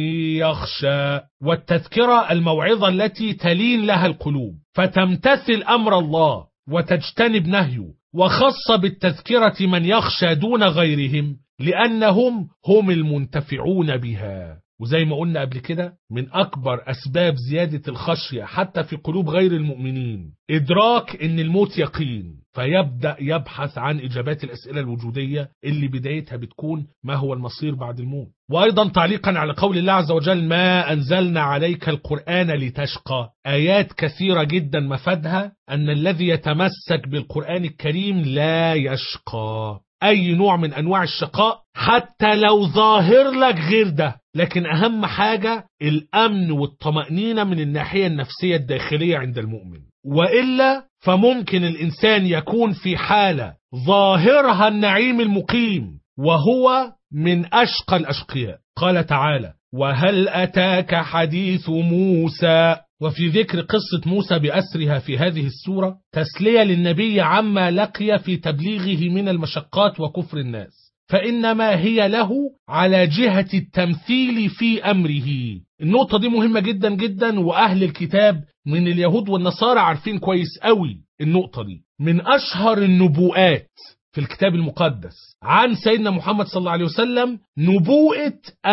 يخشى. والتذكرة الموعظة التي تلين لها القلوب فتمتثل أمر الله وتجتنب نهيه، وخص بالتذكرة من يخشى دون غيرهم لأنهم هم المنتفعون بها. وزي ما قلنا قبل كده، من أكبر أسباب زيادة الخشية حتى في قلوب غير المؤمنين إدراك إن الموت يقين، فيبدأ يبحث عن إجابات الأسئلة الوجودية اللي بدايتها بتكون ما هو المصير بعد الموت. وأيضا تعليقا على قول الله عز وجل: ما أنزلنا عليك القرآن لتشقى، آيات كثيرة جدا مفادها أن الذي يتمسك بالقرآن الكريم لا يشقى. أي نوع من أنواع الشقاء حتى لو ظاهر لك غير ده، لكن أهم حاجة الأمن والطمأنينة من الناحية النفسية الداخلية عند المؤمن، وإلا فممكن الإنسان يكون في حالة ظاهرها النعيم المقيم وهو من أشقى الأشقياء. قال تعالى: وهل أتاك حديث موسى. وفي ذكر قصة موسى بأسرها في هذه السورة تسلية للنبي عما لقي في تبليغه من المشقات وكفر الناس، فإنما هي له على جهة التمثيل في أمره. النقطة دي مهمة جدا جدا، وأهل الكتاب من اليهود والنصارى عارفين كويس قوي النقطة دي. من أشهر النبوءات في الكتاب المقدس عن سيدنا محمد صلى الله عليه وسلم نبوءة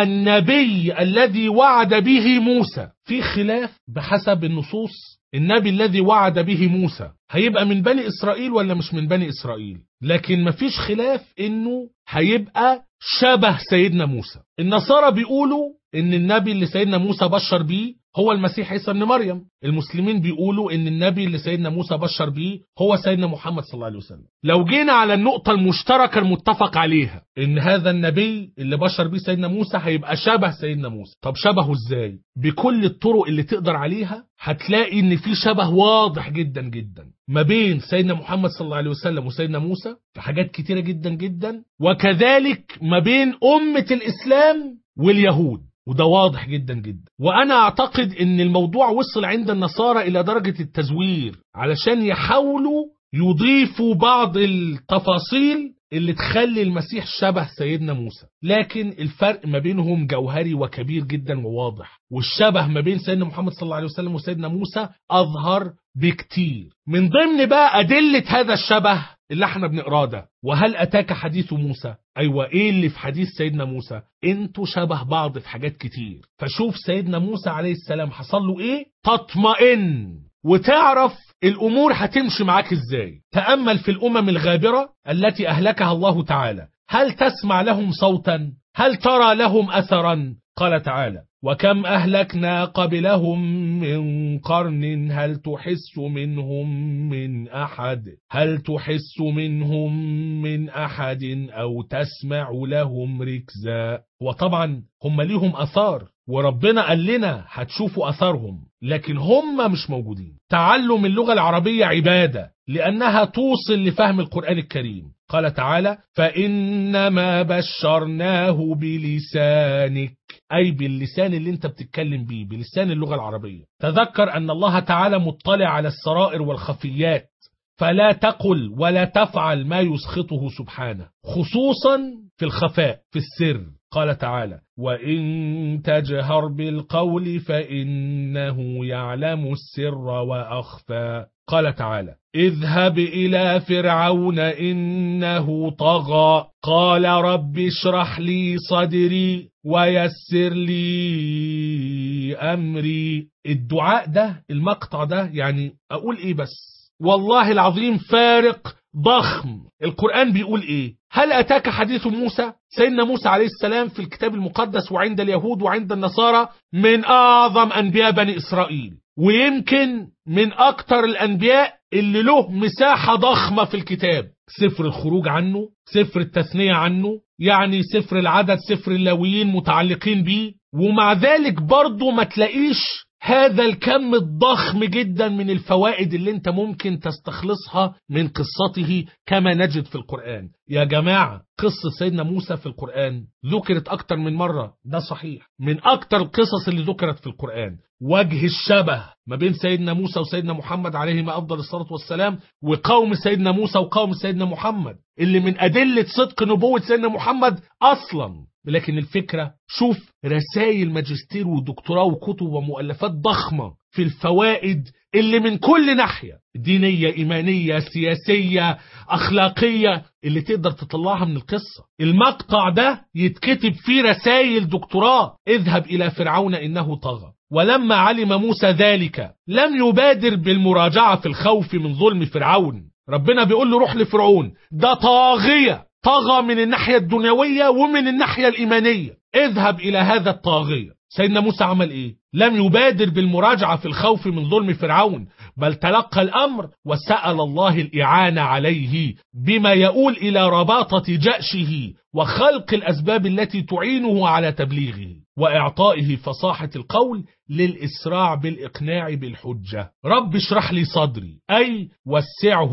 النبي الذي وعد به موسى. في خلاف بحسب النصوص، النبي الذي وعد به موسى هيبقى من بني إسرائيل ولا مش من بني إسرائيل، لكن مفيش خلاف إنه هيبقى شبه سيدنا موسى. النصارى بيقولوا إن النبي اللي سيدنا موسى بشر بيه هو المسيح عيسى ابن مريم. المسلمين بيقولوا إن النبي اللي سيدنا موسى بشر بيه هو سيدنا محمد صلى الله عليه وسلم. لو جينا على النقطة المشتركة المتفق عليها إن هذا النبي اللي بشر بيه سيدنا موسى هيبقى شبه سيدنا موسى، طب شبهه إزاي؟ بكل الطرق اللي تقدر عليها هتلاقي إن في شبه واضح جدا جدا ما بين سيدنا محمد صلى الله عليه وسلم وسيدنا موسى في حاجات كتيرة جدا جدا، وكذلك ما بين أمة الإسلام واليهود، وده واضح جدا جدا. وأنا أعتقد إن الموضوع وصل عند النصارى إلى درجة التزوير علشان يحاولوا يضيفوا بعض التفاصيل اللي تخلي المسيح شبه سيدنا موسى، لكن الفرق ما بينهم جوهري وكبير جدا وواضح، والشبه ما بين سيدنا محمد صلى الله عليه وسلم وسيدنا موسى أظهر بكتير. من ضمن بقى أدلة هذا الشبه اللي احنا بنقراه ده: وهل أتاك حديث موسى. أيوة، إيه اللي في حديث سيدنا موسى؟ انتوا شبه بعض في حاجات كتير. فشوف سيدنا موسى عليه السلام حصل له إيه، تطمئن وتعرف الأمور هتمشي معاك إزاي. تأمل في الأمم الغابرة التي أهلكها الله تعالى، هل تسمع لهم صوتا؟ هل ترى لهم أثرا؟ قال تعالى: وكم أهلكنا قبلهم من قرن هل تحس منهم من أحد. هل تحس منهم من أحد أو تسمع لهم ركزا. وطبعا هم ليهم أثار، وربنا قال لنا هتشوفوا أثرهم، لكن هم مش موجودين. تعلم اللغة العربية عبادة لأنها توصل لفهم القرآن الكريم. قال تعالى: فإنما بشرناه بلسانك، أي باللسان اللي انت بتتكلم بيه، بلسان اللغة العربية. تذكر أن الله تعالى مطلع على السرائر والخفيات، فلا تقل ولا تفعل ما يسخطه سبحانه، خصوصا في الخفاء في السر. قال تعالى: وإن تجهر بالقول فإنه يعلم السر وأخفى. قال تعالى: اذهب إلى فرعون إنه طغى قال رب اشرح لي صدري ويسر لي أمري. الدعاء ده، المقطع ده، يعني أقول إيه بس، والله العظيم فارق ضخم. القرآن بيقول إيه؟ هل أتاك حديث موسى؟ سيدنا موسى عليه السلام في الكتاب المقدس وعند اليهود وعند النصارى من أعظم أنبياء بني إسرائيل، ويمكن من أكتر الأنبياء اللي له مساحة ضخمة في الكتاب. سفر الخروج عنه، سفر التثنية عنه، يعني سفر العدد، سفر اللاويين متعلقين بيه، ومع ذلك برضو ما تلاقيش هذا الكم الضخم جدا من الفوائد اللي انت ممكن تستخلصها من قصته كما نجد في القرآن. يا جماعة، قصة سيدنا موسى في القرآن ذكرت أكتر من مرة، ده صحيح، من أكتر القصص اللي ذكرت في القرآن. وجه الشبه ما بين سيدنا موسى وسيدنا محمد عليهما أفضل الصلاة والسلام، وقوم سيدنا موسى وقوم سيدنا محمد، اللي من أدلة صدق نبوة سيدنا محمد أصلا. لكن الفكرة، شوف رسائل ماجستير ودكتوراه وكتب ومؤلفات ضخمة في الفوائد اللي من كل ناحية، دينية، إيمانية، سياسية، أخلاقية، اللي تقدر تطلعها من القصة. المقطع ده يتكتب فيه رسائل دكتوراه. اذهب إلى فرعون إنه طغى، ولما علم موسى ذلك لم يبادر بالمراجعة في الخوف من ظلم فرعون. ربنا بيقول له روح لفرعون، ده طاغية، طغى من الناحية الدنيوية ومن الناحية الإيمانية، اذهب إلى هذا الطاغية. سيدنا موسى عمل إيه؟ لم يبادر بالمراجعة في الخوف من ظلم فرعون، بل تلقى الأمر وسأل الله الإعانة عليه بما يؤول إلى رباطة جأشه وخلق الأسباب التي تعينه على تبليغه، وإعطائه فصاحة القول للإسراع بالإقناع بالحجة. رب اشرح لي صدري، أي وسعه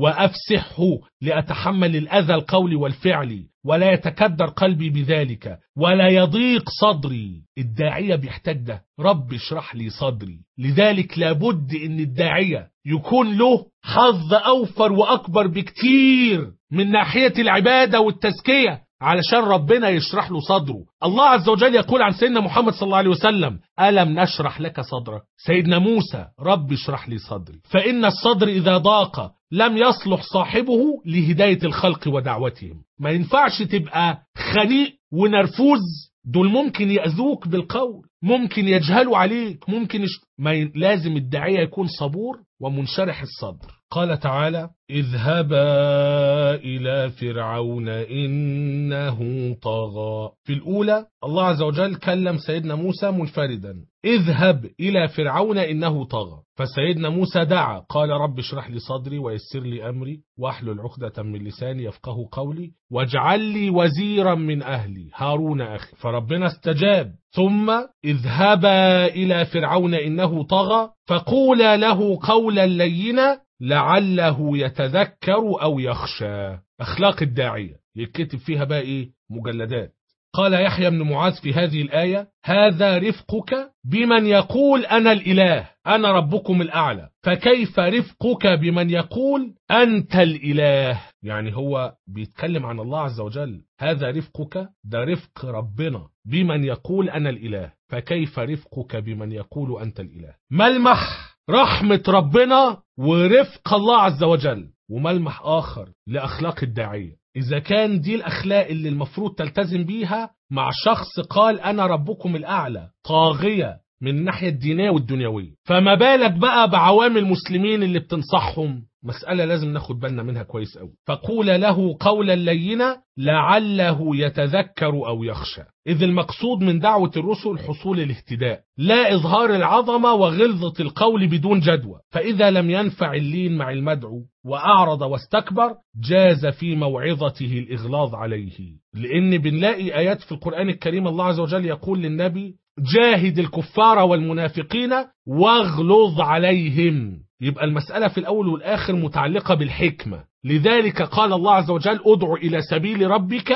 وأفسحه لأتحمل الأذى القول والفعل، ولا يتكدر قلبي بذلك ولا يضيق صدري. الداعية بيحتاج ده، رب اشرح لي صدري. لذلك لابد ان الداعية يكون له حظ أوفر وأكبر بكتير من ناحية العبادة والتزكية علشان ربنا يشرح له صدره. الله عز وجل يقول عن سيدنا محمد صلى الله عليه وسلم: ألم نشرح لك صدرك. سيدنا موسى: رب اشرح لي صدري. فإن الصدر إذا ضاق لم يصلح صاحبه لهداية الخلق ودعوتهم. ما ينفعش تبقى خنيق ونرفوز، دول ممكن يأذوك بالقول، ممكن يجهلوا عليك، ممكن لازم الداعية يكون صبور ومنشرح الصدر. قال تعالى: اذهبا إلى فرعون إنه طغى. في الأولى الله عز وجل كلم سيدنا موسى منفردا: اذهب إلى فرعون إنه طغى. فسيدنا موسى دعا، قال: رب اشرح لي صدري ويسر لي أمري واحلل عقدة من لساني يفقه قولي واجعل لي وزيرا من أهلي هارون أخي. فربنا استجاب. ثم اذهبا إلى فرعون إنه طغى فقولا له قولا لينا لعله يتذكر أو يخشى. أخلاق الداعية يتكتب فيها بقى إيه؟ مجلدات. قال يحيى بن معاذ في هذه الآية: هذا رفقك بمن يقول أنا الإله، أنا ربكم الأعلى، فكيف رفقك بمن يقول أنت الإله؟ يعني هو بيتكلم عن الله عز وجل. هذا رفقك، ده رفق ربنا بمن يقول أنا الإله، فكيف رفقك بمن يقول أنت الإله؟ ملمح رحمة ربنا ورفق الله عز وجل. وملمح آخر لأخلاق الداعية، إذا كان دي الأخلاق اللي المفروض تلتزم بيها مع شخص قال أنا ربكم الأعلى، طاغية من الناحية الدينية والدنيوية، فما بالك بقى بعوام المسلمين اللي بتنصحهم؟ مسألة لازم ناخد بالنا منها كويس قوي. فقول له قولا لينا لعله يتذكر أو يخشى. إذ المقصود من دعوة الرسل حصول الاهتداء، لا إظهار العظمة وغلظة القول بدون جدوى. فإذا لم ينفع اللين مع المدعو وأعرض واستكبر جاز في موعظته الإغلاظ عليه. لأن بنلاقي آيات في القرآن الكريم الله عز وجل يقول للنبي: جاهد الكفار والمنافقين واغلظ عليهم. يبقى المسألة في الأول والآخر متعلقة بالحكمة. لذلك قال الله عز وجل: ادع إلى سبيل ربك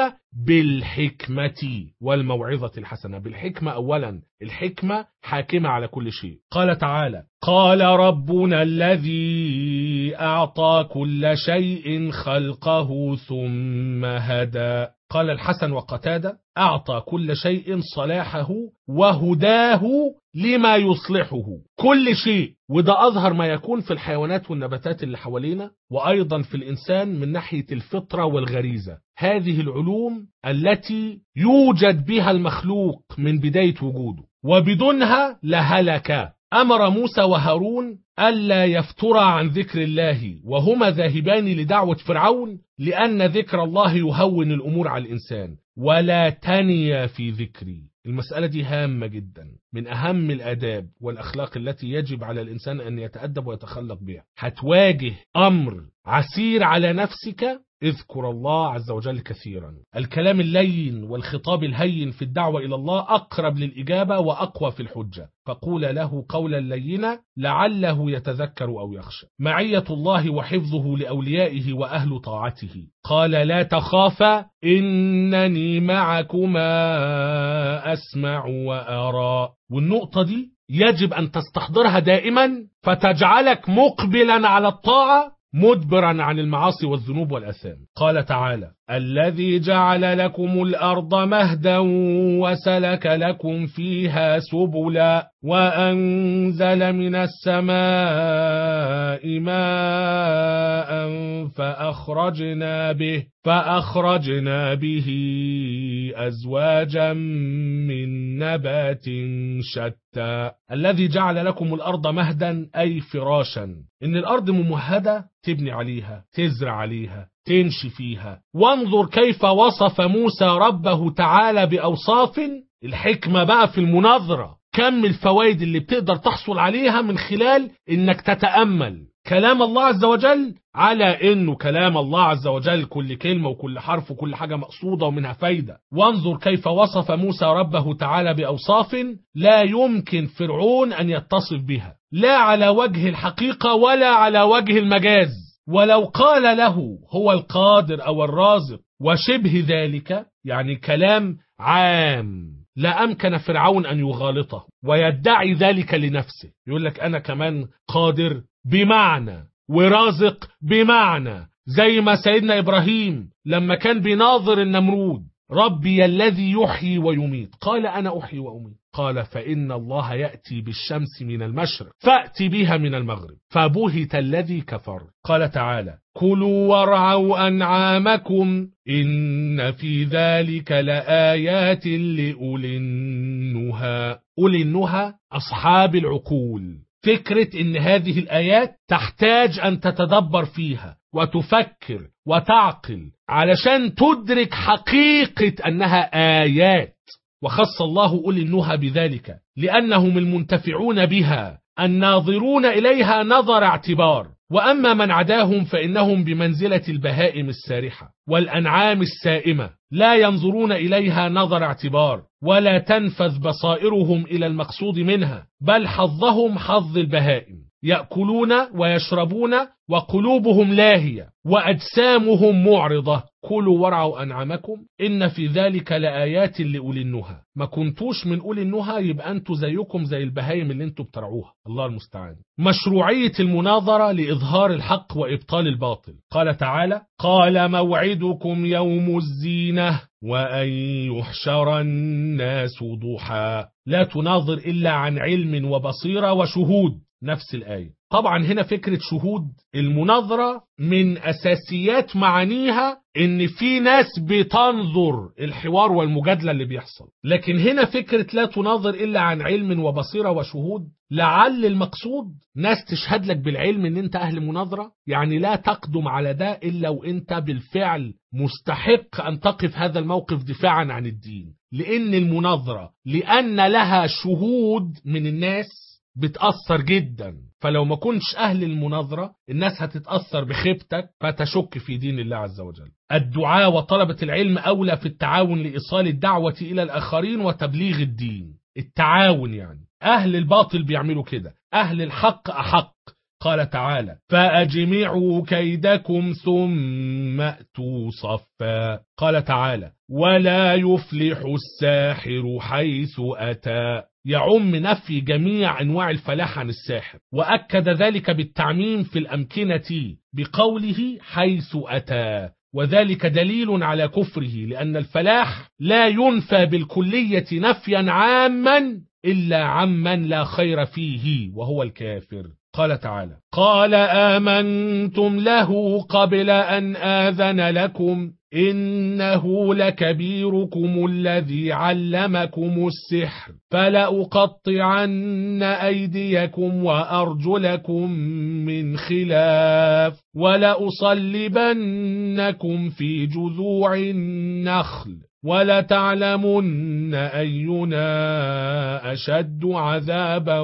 بالحكمة والموعظة الحسنة. بالحكمة أولا، الحكمة حاكمة على كل شيء. قال تعالى: قال ربنا الذي أعطى كل شيء خلقه ثم هدى. قال الحسن وقتادة: أعطى كل شيء صلاحه وهداه لما يصلحه. كل شيء، وده أظهر ما يكون في الحيوانات والنباتات اللي حوالينا، وأيضا في الإنسان من ناحية الفطرة والغريزة. هذه العلوم التي يوجد بها المخلوق من بداية وجوده، وبدونها لهلك. أمر موسى وهارون ألا يفترا عن ذكر الله وهما ذاهبان لدعوة فرعون، لأن ذكر الله يهون الأمور على الإنسان. ولا تنيا في ذكري. المسألة دي هامة جدا، من أهم الآداب والأخلاق التي يجب على الإنسان أن يتأدب ويتخلق بها. هتواجه أمر عسير على نفسك، اذكر الله عز وجل كثيرا. الكلام اللين والخطاب الهين في الدعوة إلى الله أقرب للإجابة وأقوى في الحجة، فقول له قولا لينا لعله يتذكر أو يخشى. معية الله وحفظه لأوليائه وأهل طاعته. قال لا تخافا إنني معكما أسمع وأرى. والنقطة دي يجب أن تستحضرها دائما، فتجعلك مقبلا على الطاعة مدبرا عن المعاصي والذنوب والأثام. قال تعالى الذي جعل لكم الأرض مهدا وسلك لكم فيها سبلا وأنزل من السماء ماء فأخرجنا به أزواجا من نبات شتى. الذي جعل لكم الأرض مهدا أي فراشا، إن الأرض ممهدة تبني عليها، تزرع عليها، تمشي فيها. وانظر كيف وصف موسى ربه تعالى بأوصاف. الحكمة بقى في المناظرة، كم الفوائد اللي بتقدر تحصل عليها من خلال إنك تتأمل كلام الله عز وجل على إنه كلام الله عز وجل، كل كلمة وكل حرف وكل حاجة مقصودة ومنها فايدة. وانظر كيف وصف موسى ربه تعالى بأوصاف لا يمكن فرعون أن يتصف بها، لا على وجه الحقيقة ولا على وجه المجاز. ولو قال له هو القادر أو الرازق وشبه ذلك، يعني كلام عام، لا أمكن فرعون أن يغالطه ويدعي ذلك لنفسه. يقول لك أنا كمان قادر بمعنى ورازق بمعنى، زي ما سيدنا إبراهيم لما كان بيناظر النمرود ربي الذي يحيي ويميت، قال أنا أحيي وأميت، قال فإن الله يأتي بالشمس من المشرق فأتي بها من المغرب فبهت الذي كفر. قال تعالى كلوا وارعوا أنعامكم إن في ذلك لآيات لأولي النهى. أولي النهى أصحاب العقول. فكرة إن هذه الآيات تحتاج أن تتدبر فيها وتفكر وتعقل علشان تدرك حقيقة أنها آيات. وخص الله أولي النهى بذلك لأنهم المنتفعون بها الناظرون إليها نظر اعتبار. وأما من عداهم فإنهم بمنزلة البهائم السارحة والأنعام السائمة، لا ينظرون إليها نظر اعتبار ولا تنفذ بصائرهم إلى المقصود منها، بل حظهم حظ البهائم، يأكلون ويشربون وقلوبهم لاهية وأجسامهم معرضة. كلوا وارعوا أنعامكم إن في ذلك لآيات لأولي النهى. ما كنتوش من أولي النهى يبقى أنتوا زيكم زي البهايم اللي أنتوا بترعوها. الله المستعان. مشروعية المناظرة لإظهار الحق وإبطال الباطل. قال تعالى قال موعدكم يوم الزينة وأن يحشر الناس ضحى. لا تناظر إلا عن علم وبصيرة وشهود. نفس الآية. طبعا هنا فكرة شهود المناظرة من أساسيات معانيها إن في ناس بتنظر الحوار والمجادلة اللي بيحصل، لكن هنا فكرة لا تناظر إلا عن علم وبصيرة وشهود، لعل المقصود ناس تشهد لك بالعلم إن أنت أهل مناظرة، يعني لا تقدم على ده إلا وإنت بالفعل مستحق أن تقف هذا الموقف دفاعا عن الدين، لأن المناظرة لأن لها شهود من الناس بتأثر جدا. فلو ما كنتش أهل المناظرة الناس هتتأثر بخيبتك فتشك في دين الله عز وجل. الدعاء وطلبة العلم أولى في التعاون لإيصال الدعوة إلى الآخرين وتبليغ الدين. التعاون يعني أهل الباطل بيعملوا كده، أهل الحق أحق. قال تعالى فأجمعوا كيدكم ثم أتوا صفا. قال تعالى ولا يفلح الساحر حيث أتى، يعم نفي جميع أنواع الفلاح عن الساحر، وأكد ذلك بالتعميم في الأمكنة بقوله حيث أتى، وذلك دليل على كفره، لأن الفلاح لا ينفى بالكلية نفيا عاما إلا عمن لا خير فيه وهو الكافر. قال تعالى قال آمنتم له قبل أن آذن لكم إنه لكبيركم الذي علمكم السحر فلأقطعن أيديكم وأرجلكم من خلاف ولأصلبنكم في جذوع النخل ولتعلمن أينا أشد عذابا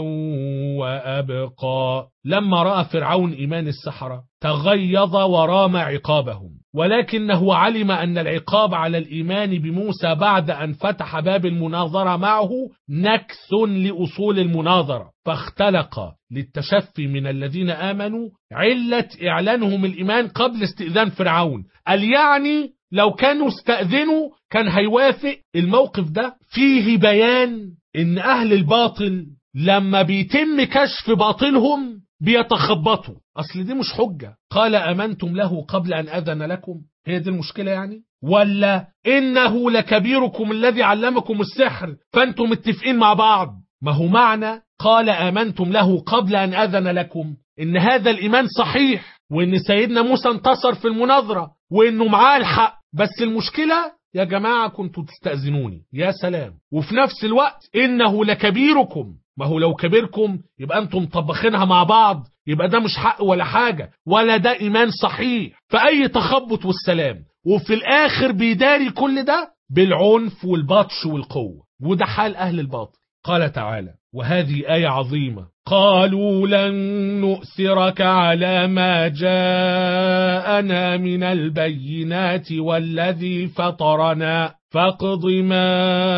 وأبقى. لما رأى فرعون إيمان السحرة تغيظ ورام عقابهم ولكنه علم أن العقاب على الإيمان بموسى بعد أن فتح باب المناظرة معه نكث لأصول المناظرة، فاختلق للتشفي من الذين آمنوا علة إعلانهم الإيمان قبل استئذان فرعون. قال يعني لو كانوا استأذنوا كان هيوافق. الموقف ده فيه بيان إن أهل الباطل لما بيتم كشف باطلهم بيتخبطوا، أصل دي مش حجة. قال آمنتم له قبل أن أذن لكم، هي دي المشكلة يعني؟ ولا إنه لكبيركم الذي علمكم السحر فأنتم متفقين مع بعض؟ ما هو معنى قال آمنتم له قبل أن أذن لكم إن هذا الإيمان صحيح، وإن سيدنا موسى انتصر في المناظرة، وإنه معاه الحق. بس المشكلة يا جماعة كنتوا تستأذنوني، يا سلام. وفي نفس الوقت إنه لكبيركم، ما هو لو كبيركم يبقى أنتم طبخينها مع بعض، يبقى ده مش حق ولا حاجة، ولا ده إيمان صحيح. فأي تخبط والسلام، وفي الآخر بيداري كل ده بالعنف والبطش والقوة، وده حال أهل الباطل. قال تعالى وهذه آية عظيمة: قالوا لن نؤثرك على ما جاءنا من البينات والذي فطرنا فاقض ما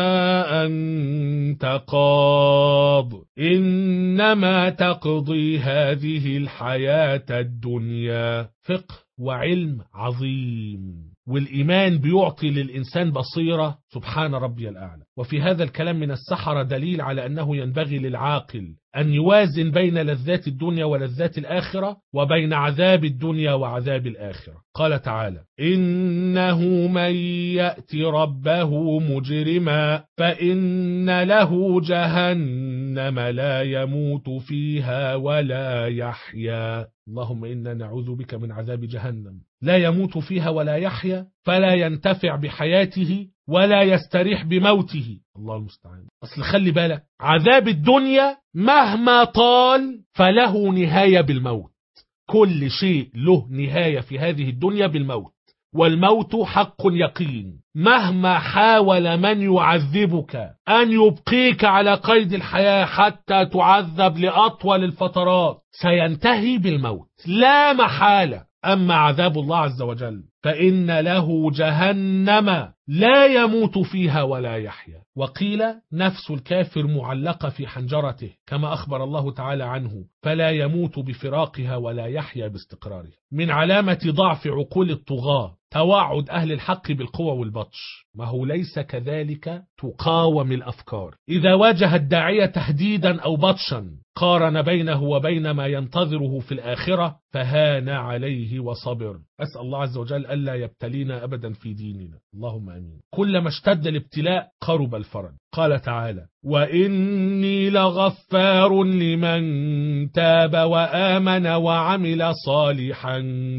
أنت قاض إنما تقضي هذه الحياة الدنيا. فقه وعلم عظيم، والإيمان بيعطي للإنسان بصيرة، سبحان ربي الأعلى. وفي هذا الكلام من السحرة دليل على أنه ينبغي للعاقل أن يوازن بين لذات الدنيا ولذات الآخرة، وبين عذاب الدنيا وعذاب الآخرة. قال تعالى إنه من يأت ربه مجرما فإن له جهنم لا يموت فيها ولا يحيا. اللهم إنا نعوذ بك من عذاب جهنم لا يموت فيها ولا يحيا، فلا ينتفع بحياته ولا يستريح بموته. الله المستعان. أصل خلي بالك، عذاب الدنيا مهما طال فله نهاية بالموت. كل شيء له نهاية في هذه الدنيا بالموت، والموت حق يقين. مهما حاول من يعذبك أن يبقيك على قيد الحياة حتى تعذب لأطول الفترات، سينتهي بالموت لا محالة. أما عذاب الله عز وجل فإن له جهنم لا يموت فيها ولا يحيا. وقيل نفس الكافر معلقة في حنجرته كما أخبر الله تعالى عنه، فلا يموت بفراقها ولا يحيا باستقرارها. من علامة ضعف عقول الطغاة توعد أهل الحق بالقوة والبطش، ما هو ليس كذلك تقاوم الأفكار. إذا واجه الداعية تهديدا أو بطشا قارن بينه وبين ما ينتظره في الآخرة فهان عليه وصبر. أسأل الله عز وجل ألا يبتلينا أبدا في ديننا، اللهم أمين. كلما اشتد الابتلاء قرب الفرج. قال تعالى وإني لغفار لمن تاب وآمن وعمل صالحا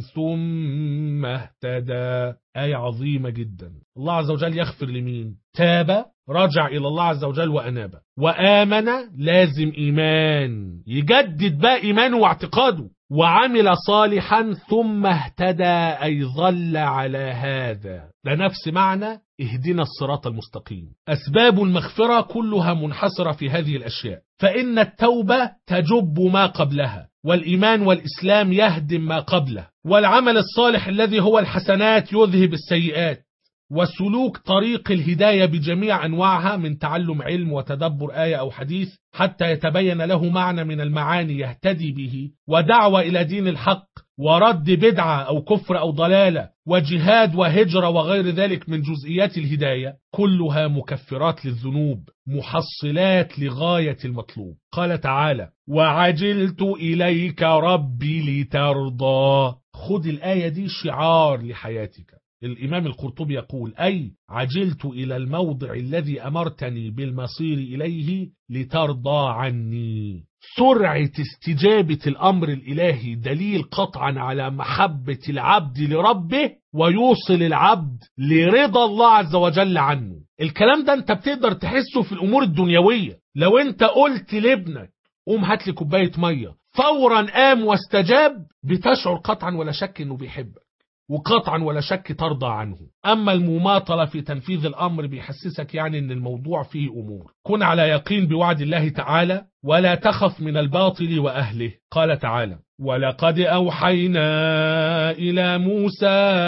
ثم اهتدى. آية عظيمة جدا. الله عز وجل يغفر لمين؟ تاب، رجع إلى الله عز وجل وأناب، وآمن لازم إيمان يجدد بقى إيمانه واعتقاده، وعمل صالحا ثم اهتدى أي ظل على هذا. ده نفس معنى اهدنا الصراط المستقيم. أسباب المغفرة كلها منحصرة في هذه الأشياء، فإن التوبة تجب ما قبلها، والإيمان والإسلام يهدم ما قبله، والعمل الصالح الذي هو الحسنات يذهب السيئات، وسلوك طريق الهداية بجميع أنواعها من تعلم علم وتدبر آية أو حديث حتى يتبين له معنى من المعاني يهتدي به، ودعوة إلى دين الحق، ورد بدعة أو كفر أو ضلالة، وجهاد وهجرة وغير ذلك من جزئيات الهداية، كلها مكفرات للذنوب، محصلات لغاية المطلوب. قال تعالى وعجلت إليك ربي لترضى. خذ الآية دي شعار لحياتك. الإمام القرطبي يقول أي عجلت إلى الموضع الذي أمرتني بالمصير إليه لترضى عني. سرعة استجابة الأمر الإلهي دليل قطعا على محبة العبد لربه، ويوصل العبد لرضا الله عز وجل عنه. الكلام ده أنت بتقدر تحسه في الأمور الدنيوية. لو أنت قلت لابنك قوم هات لي كوباية مية، فورا قام واستجاب، بتشعر قطعا ولا شك أنه بيحبك. وقطعا ولا شك ترضى عنه. أما المماطلة في تنفيذ الأمر بيحسسك يعني أن الموضوع فيه أمور. كن على يقين بوعد الله تعالى ولا تخف من الباطل وأهله. قال تعالى: ولقد أوحينا إلى موسى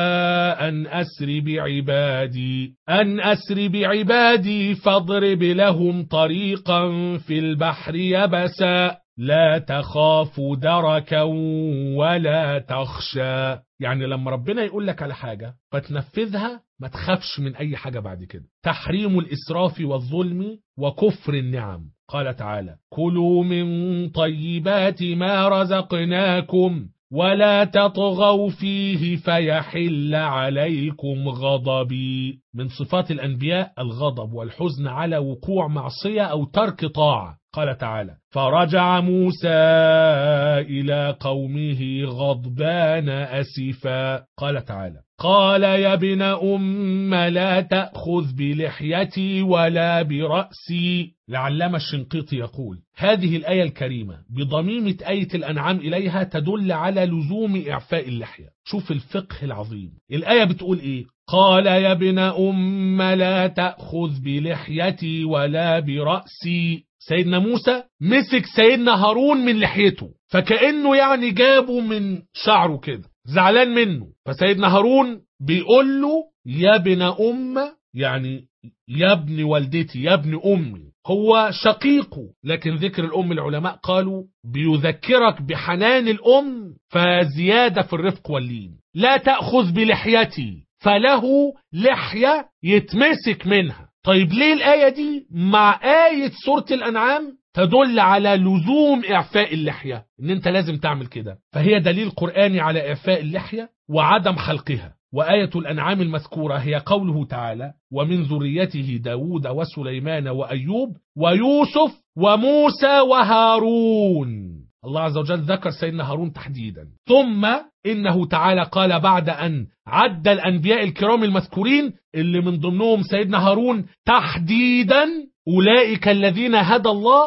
أن أسر بعبادي فاضرب لهم طريقا في البحر يبسا لا تخاف دركا ولا تخشى. يعني لما ربنا يقول لك على حاجة فتنفذها ما تخافش من أي حاجة بعد كده. تحريم الإسراف والظلم وكفر النعم. قال تعالى: كلوا من طيبات ما رزقناكم ولا تطغوا فيه فيحل عليكم غضبي. من صفات الأنبياء الغضب والحزن على وقوع معصية أو ترك طاعة. قال تعالى: فرجع موسى إلى قومه غضبان أسفا. قال تعالى: قال يا ابن أم لا تأخذ بلحيتي ولا برأسي. العلامة الشنقيطي يقول: هذه الآية الكريمة بضميمة آية الأنعام إليها تدل على لزوم إعفاء اللحية. شوف الفقه العظيم. الآية بتقول إيه؟ قال يا ابن أم لا تأخذ بلحيتي ولا برأسي. سيدنا موسى مسك سيدنا هارون من لحيته، فكأنه يعني جابه من شعره كده، زعلان منه. فسيدنا هارون بيقول له يا ابن أم، يعني يا ابن والدتي، يا ابن أمي. هو شقيقه، لكن ذكر الأم العلماء قالوا بيذكرك بحنان الأم فزيادة في الرفق واللين. لا تأخذ بلحيتي، فله لحية يتمسك منها. طيب ليه الآية دي مع آية سورة الأنعام تدل على لزوم إعفاء اللحية، إن أنت لازم تعمل كده؟ فهي دليل قرآني على إعفاء اللحية وعدم خلقها. وآية الأنعام المذكورة هي قوله تعالى: ومن ذريته داود وسليمان وأيوب ويوسف وموسى وهارون. الله عز وجل ذكر سيدنا هارون تحديدا. ثم إنه تعالى قال بعد أن عد الأنبياء الكرام المذكورين اللي من ضمنهم سيدنا هارون تحديدا: أولئك الذين هدى الله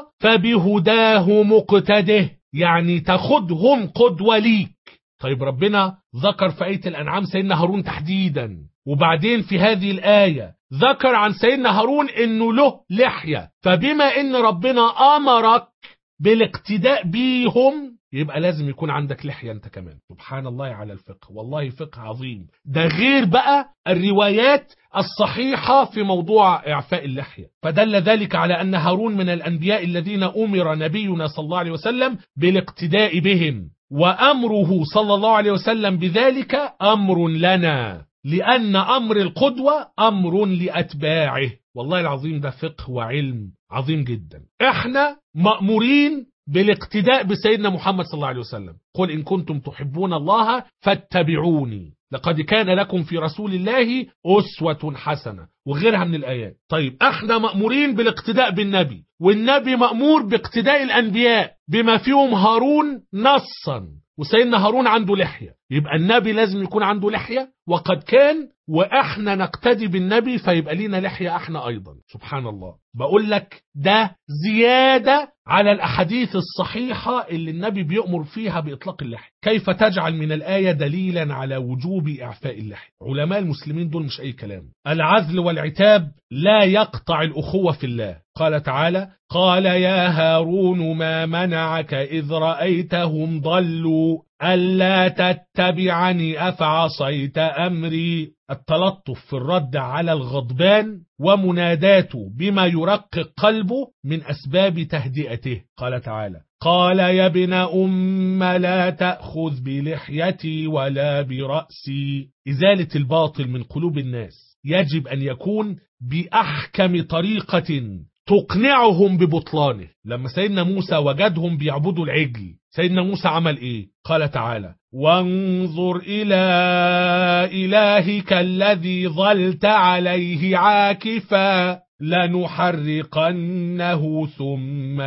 فبهداه مقتده، يعني تاخدهم قدوة ليك. طيب ربنا ذكر في آية الأنعام سيدنا هارون تحديدا، وبعدين في هذه الآية ذكر عن سيدنا هارون إنه له لحية. فبما إن ربنا أمرك بالاقتداء بيهم يبقى لازم يكون عندك لحية انت كمان. سبحان الله على الفقه، والله فقه عظيم. ده غير بقى الروايات الصحيحة في موضوع إعفاء اللحية. فدل ذلك على أن هارون من الأنبياء الذين أمر نبينا صلى الله عليه وسلم بالاقتداء بهم، وأمره صلى الله عليه وسلم بذلك أمر لنا، لأن أمر القدوة أمر لأتباعه. والله العظيم ده فقه وعلم عظيم جدا. احنا مأمورين بالاقتداء بسيدنا محمد صلى الله عليه وسلم. قل إن كنتم تحبون الله فاتبعوني لقد كان لكم في رسول الله أسوة حسنة، وغيرها من الآيات. طيب احنا مأمورين بالاقتداء بالنبي، والنبي مأمور باقتداء الأنبياء بما فيهم هارون نصا، وسيدنا هارون عنده لحية، يبقى النبي لازم يكون عنده لحية وقد كان، وإحنا نقتدي بالنبي فيبقى لينا لحية احنا أيضا. سبحان الله. بقول لك ده زيادة على الأحاديث الصحيحة اللي النبي بيأمر فيها بإطلاق اللحية. كيف تجعل من الآية دليلا على وجوب إعفاء اللحية؟ علماء المسلمين دول مش أي كلام. العزل والعتاب لا يقطع الأخوة في الله. قال تعالى: قال يا هارون ما منعك إذ رأيتهم ضلوا ألا تتبعني أفعصيت أمري. التلطف في الرد على الغضبان ومناداته بما يرقق قلبه من أسباب تهدئته. قال تعالى: قال يا ابن أم لا تأخذ بلحيتي ولا برأسي. إزالة الباطل من قلوب الناس يجب أن يكون بأحكم طريقة تقنعهم ببطلانه. لما سيدنا موسى وجدهم بيعبدوا العجل، سيدنا موسى عمل ايه؟ قال تعالى: وانظر إلى إلهك الذي ظلت عليه عاكفا لنحرقنه ثم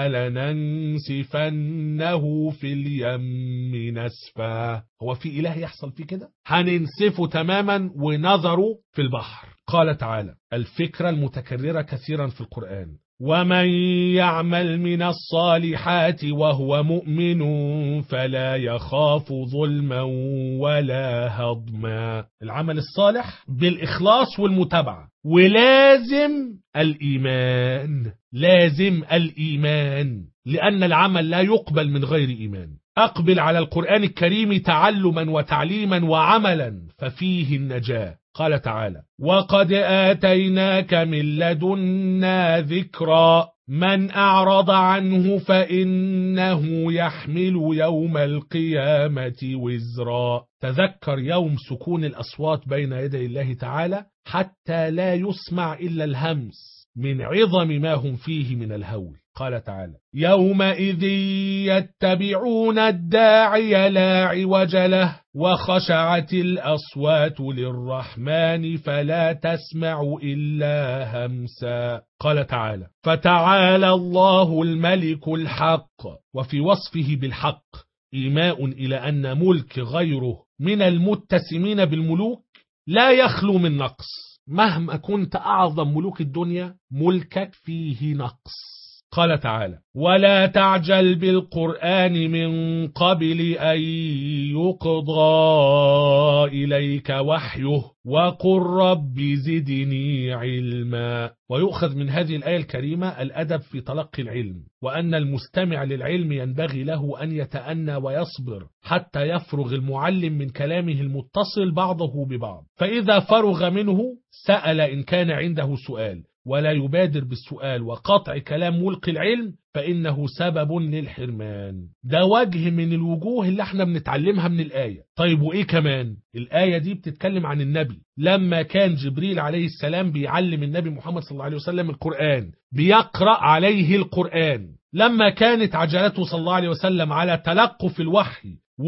لننسفنه في اليم نسفا. هو في إله يحصل فيه كده؟ هننسفه تماما ونظره في البحر. قال تعالى: الفكرة المتكررة كثيرا في القرآن ومن يعمل من الصالحات وهو مؤمن فلا يخاف ظلما ولا هضما. العمل الصالح بالإخلاص والمتابعة، ولازم الإيمان، لازم الإيمان، لأن العمل لا يقبل من غير إيمان. أقبل على القرآن الكريم تعلما وتعليما وعملا ففيه النجاة. قال تعالى: وقد آتيناك من لدنا ذكرا من أعرض عنه فإنه يحمل يوم القيامة وزرا. تذكر يوم سكون الأصوات بين يدي الله تعالى حتى لا يسمع إلا الهمس من عظم ما هم فيه من الهول. قال تعالى: يومئذ يتبعون الداعي لا عوج له وخشعت الأصوات للرحمن فلا تسمع إلا همسا. قال تعالى: فتعالى الله الملك الحق. وفي وصفه بالحق إيماء إلى أن ملك غيره من المتسمين بالملوك لا يخلو من نقص. مهما كنت أعظم ملوك الدنيا ملكك فيه نقص. قال تعالى: ولا تعجل بالقرآن من قبل أن يقضى إليك وحيه وقل رب زدني علما. ويؤخذ من هذه الآية الكريمة الأدب في تلقي العلم، وأن المستمع للعلم ينبغي له أن يتأنى ويصبر حتى يفرغ المعلم من كلامه المتصل بعضه ببعض، فإذا فرغ منه سأل إن كان عنده سؤال، ولا يبادر بالسؤال وقطع كلام ملقي العلم فإنه سبب للحرمان. ده وجه من الوجوه اللي احنا بنتعلمها من الآية. طيب وإيه كمان؟ الآية دي بتتكلم عن النبي لما كان جبريل عليه السلام بيعلم النبي محمد صلى الله عليه وسلم القرآن، بيقرأ عليه القرآن. لما كانت عجلته صلى الله عليه وسلم على تلقف الوحي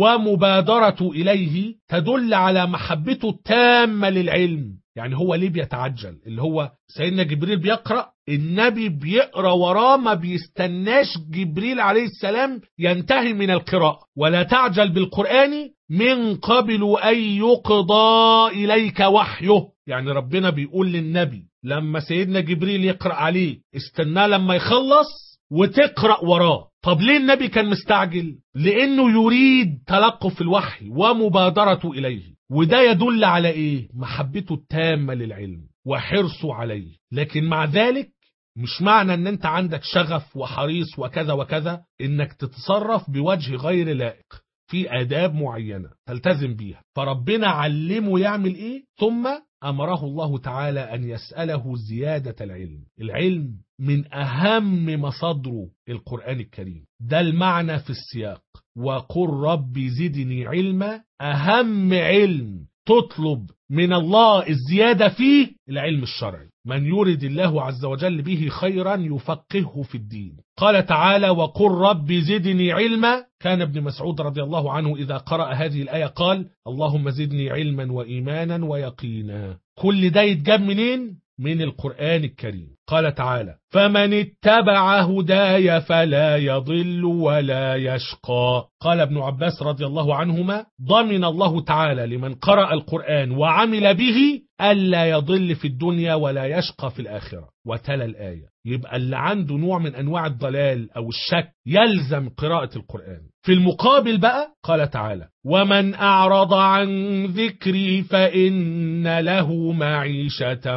ومبادرة إليه تدل على محبته التامة للعلم. يعني هو ليه بيتعجل؟ اللي هو سيدنا جبريل بيقرأ، النبي بيقرأ وراه، ما بيستناش جبريل عليه السلام ينتهي من القراءة. ولا تعجل بالقرآن من قبل أن يقضى إليك وحيه. يعني ربنا بيقول للنبي لما سيدنا جبريل يقرأ عليه استناه لما يخلص وتقرأ وراه. طب ليه النبي كان مستعجل؟ لأنه يريد تلقف الوحي ومبادرة إليه. وده يدل على إيه؟ محبته التامة للعلم وحرصه عليه. لكن مع ذلك مش معنى ان انت عندك شغف وحريص وكذا وكذا انك تتصرف بوجه غير لائق، في آداب معينة تلتزم بيها. فربنا علمه يعمل ايه، ثم أمره الله تعالى أن يسأله زيادة العلم. العلم من أهم مصادره القرآن الكريم، ده المعنى في السياق. وقل رب زدني علما، أهم علم تطلب من الله الزيادة فيه العلم الشرعي. من يرد الله عز وجل به خيرا يفقهه في الدين. قال تعالى: وقل رب زدني علما. كان ابن مسعود رضي الله عنه إذا قرأ هذه الآية قال: اللهم زدني علما وإيمانا ويقينا. كل ده يتجاب منين؟ من القرآن الكريم. قال تعالى: فمن اتبع هداي فلا يضل ولا يشقى. قال ابن عباس رضي الله عنهما: ضمن الله تعالى لمن قرأ القرآن وعمل به ألا يضل في الدنيا ولا يشقى في الآخرة. وتلا الآية. يبقى اللي عنده نوع من أنواع الضلال أو الشك يلزم قراءة القرآن. في المقابل بقى قال تعالى: ومن أعرض عن ذكري فإن له معيشة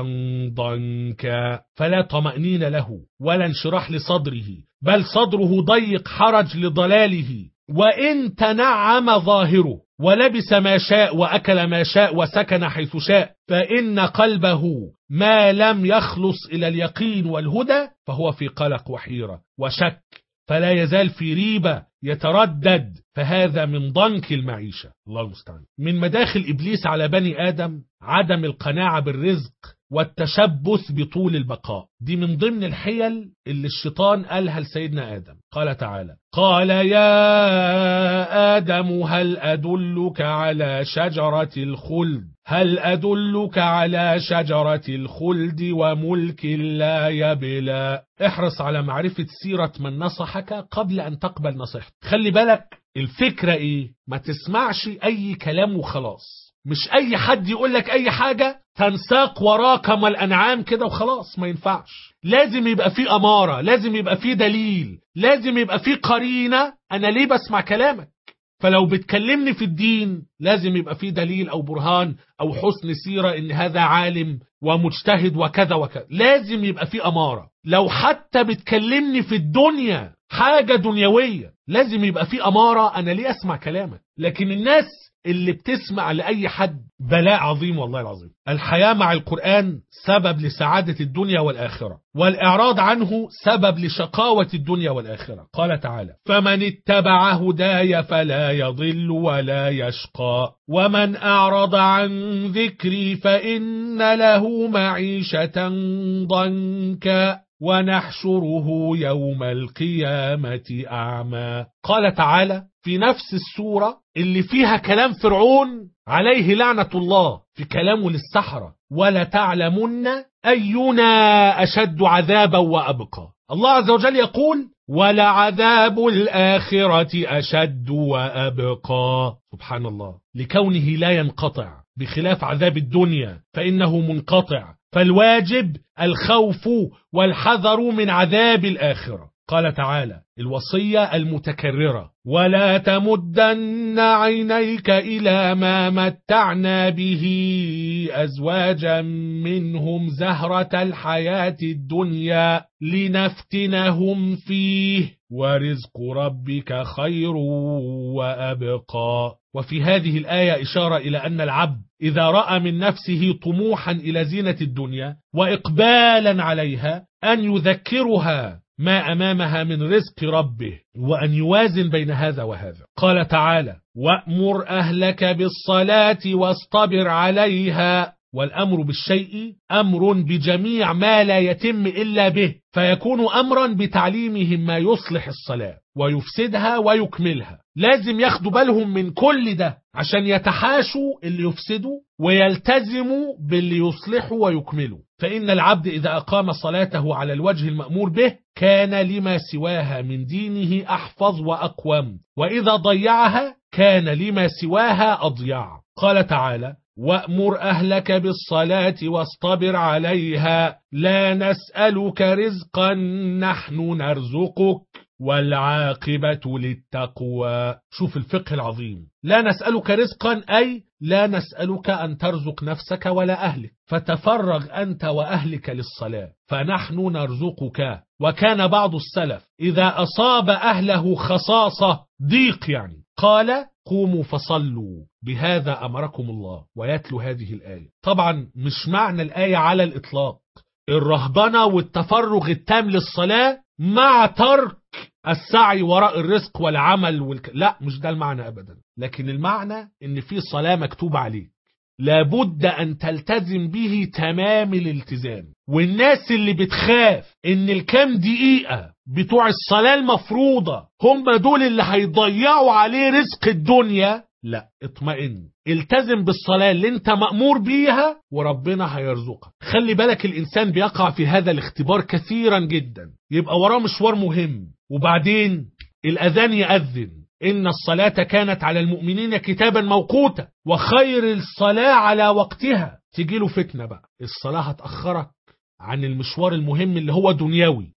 ضنكا. فلا طمأنين له ولا انشراح لصدره، بل صدره ضيق حرج لضلاله. وإن تنعم ظاهره ولبس ما شاء وأكل ما شاء وسكن حيث شاء، فإن قلبه ما لم يخلص إلى اليقين والهدى فهو في قلق وحيرة وشك، فلا يزال في ريبة يتردد، فهذا من ضنك المعيشة. الله المستعان. من مداخل إبليس على بني آدم عدم القناعة بالرزق والتشبث بطول البقاء. دي من ضمن الحيل اللي الشيطان قالها لسيدنا آدم. قال تعالى: قال يا آدم هل أدلك على شجرة الخلد، هل أدلك على شجرة الخلد وملك لا يبلى. احرص على معرفة سيرة من نصحك قبل أن تقبل نصيحته. خلي بالك الفكرة ايه؟ ما تسمعش أي كلام وخلاص. مش أي حد يقول لك أي حاجة تنساق وراه كما الأنعام كده وخلاص، ما ينفعش. لازم يبقى فيه أمارة، لازم يبقى فيه دليل، لازم يبقى فيه قرينة أنا ليه بسمع كلامك. فلو بتكلمني في الدين لازم يبقى فيه دليل أو برهان أو حسن سيرة إن هذا عالم ومجتهد وكذا وكذا، لازم يبقى فيه أمارة. لو حتى بتكلمني في الدنيا حاجة دنيوية لازم يبقى فيه أمارة أنا ليه أسمع كلامك. لكن الناس اللي بتسمع لأي حد بلاء عظيم والله العظيم. الحياة مع القرآن سبب لسعادة الدنيا والآخرة، والإعراض عنه سبب لشقاوة الدنيا والآخرة. قال تعالى: فمن اتبع هداي فلا يضل ولا يشقى ومن أعرض عن ذكري فإن له معيشة ضنكا ونحشره يوم القيامة أعمى. قال تعالى في نفس السورة اللي فيها كلام فرعون عليه لعنة الله في كلامه للسحرة: ولا تعلمن أينا أشد عذابا وأبقى. الله عز وجل يقول: ولعذاب الآخرة أشد وأبقى. سبحان الله، لكونه لا ينقطع بخلاف عذاب الدنيا فإنه منقطع، فالواجب الخوف والحذر من عذاب الآخرة. قال تعالى الوصية المتكررة: ولا تمدن عينيك إلى ما متعنا به أزواجا منهم زهرة الحياة الدنيا لنفتنهم فيه ورزق ربك خير وأبقى. وفي هذه الآية إشارة إلى أن العبد إذا رأى من نفسه طموحا إلى زينة الدنيا وإقبالا عليها أن يذكرها ما أمامها من رزق ربه وأن يوازن بين هذا وهذا. قال تعالى: وأمر أهلك بالصلاة واصطبر عليها. والأمر بالشيء أمر بجميع ما لا يتم إلا به، فيكون أمرا بتعليمهم ما يصلح الصلاة ويفسدها ويكملها. لازم ياخدوا بالهم من كل ده عشان يتحاشوا اللي يفسدوا ويلتزموا باللي يصلحوا ويكملوا. فإن العبد إذا أقام صلاته على الوجه المأمور به كان لما سواها من دينه أحفظ وأقوم، وإذا ضيعها كان لما سواها أضيع. قال تعالى: وأمر أهلك بالصلاة واصطبر عليها لا نسألك رزقا نحن نرزقك والعاقبة للتقوى. شوف الفقه العظيم، لا نسألك رزقا أي لا نسألك أن ترزق نفسك ولا أهلك، فتفرغ أنت وأهلك للصلاة فنحن نرزقك. وكان بعض السلف إذا أصاب أهله خصاصة ضيق يعني قال: قوموا فصلوا بهذا أمركم الله، ويتلو هذه الآية. طبعا مش معنى الآية على الإطلاق الرهبنة والتفرغ التام للصلاة مع ترك السعي وراء الرزق والعمل لا، مش ده المعنى أبدا. لكن المعنى إن في صلاة مكتوب عليك لابد أن تلتزم به تمام الالتزام. والناس اللي بتخاف إن الكام دقيقة بتوع الصلاة المفروضة هم دول اللي هيضيعوا عليه رزق الدنيا، لا، اطمئن، التزم بالصلاة اللي انت مأمور بيها وربنا هيرزقك. خلي بالك الإنسان بيقع في هذا الاختبار كثيرا جدا، يبقى وراه مشوار مهم وبعدين الأذان يأذن: إن الصلاة كانت على المؤمنين كتابا موقوتا، وخير الصلاة على وقتها. تيجي له فتنة بقى، الصلاة هتأخرك عن المشوار المهم اللي هو دنيوي.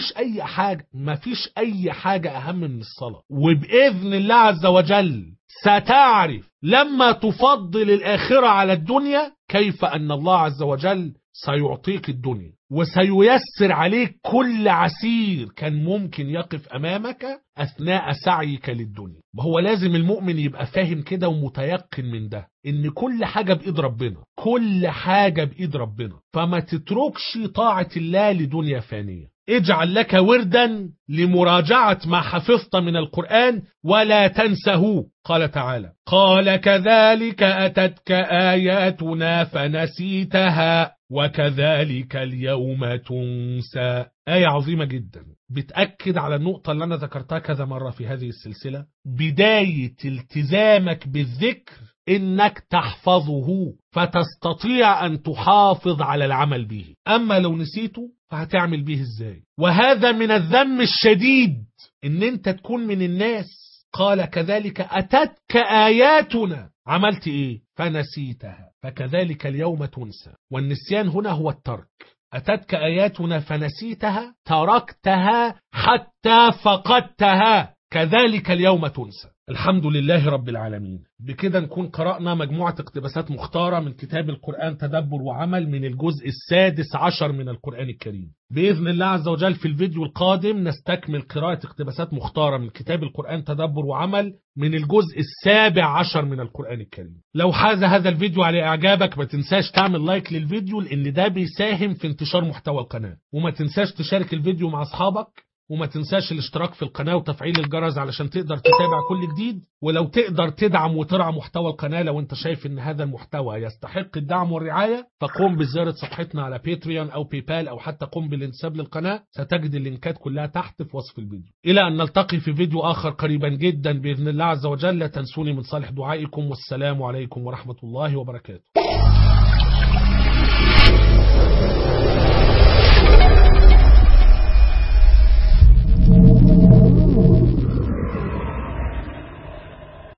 مفيش أي حاجة أهم من الصلاة. وبإذن الله عز وجل ستعرف لما تفضل الآخرة على الدنيا كيف أن الله عز وجل سيعطيك الدنيا وسييسر عليك كل عسير كان ممكن يقف أمامك أثناء سعيك للدنيا. وهو لازم المؤمن يبقى فاهم كده ومتيقن من ده، إن كل حاجة بإيد ربنا، كل حاجة بإيد ربنا. فما تتركش طاعة الله لدنيا فانية. اجعل لك وردا لمراجعة ما حفظت من القرآن ولا تنسه. قال تعالى: قال كذلك أتتك آياتنا فنسيتها وكذلك اليوم تنسى. آية عظيمة جدا بتأكد على النقطة اللي أنا ذكرتها كذا مرة في هذه السلسلة. بداية التزامك بالذكر إنك تحفظه فتستطيع أن تحافظ على العمل به. أما لو نسيته فهتعمل به إزاي؟ وهذا من الذم الشديد إن أنت تكون من الناس. قال كذلك أتتك آياتنا، عملت إيه؟ فنسيتها فكذلك اليوم تنسى. والنسيان هنا هو الترك. أتتك آياتنا فنسيتها تركتها حتى فقدتها كذلك اليوم تنسى. الحمد لله رب العالمين. بكده نكون قرأنا مجموعة اقتباسات مختارة من كتاب القرآن تدبر وعمل من الجزء 16 من القرآن الكريم. بإذن الله عز وجل في الفيديو القادم نستكمل قراءة اقتباسات مختارة من كتاب القرآن تدبر وعمل من الجزء 17 من القرآن الكريم. لو حاز هذا الفيديو على إعجابك ما تنساش تعمل لايك للفيديو، لأن ده بيساهم في انتشار محتوى القناة، وما تنساش تشارك الفيديو مع أصحابك، وما تنساش الاشتراك في القناة وتفعيل الجرس علشان تقدر تتابع كل جديد. ولو تقدر تدعم وترعى محتوى القناة، لو انت شايف ان هذا المحتوى يستحق الدعم والرعاية، فقم بزيارة صفحتنا على باتريون او بايبال او حتى قم بالانساب للقناة. ستجد اللينكات كلها تحت في وصف الفيديو. الى ان نلتقي في فيديو اخر قريبا جدا بإذن الله عز وجل، لا تنسوني من صالح دعائكم، والسلام عليكم ورحمة الله وبركاته.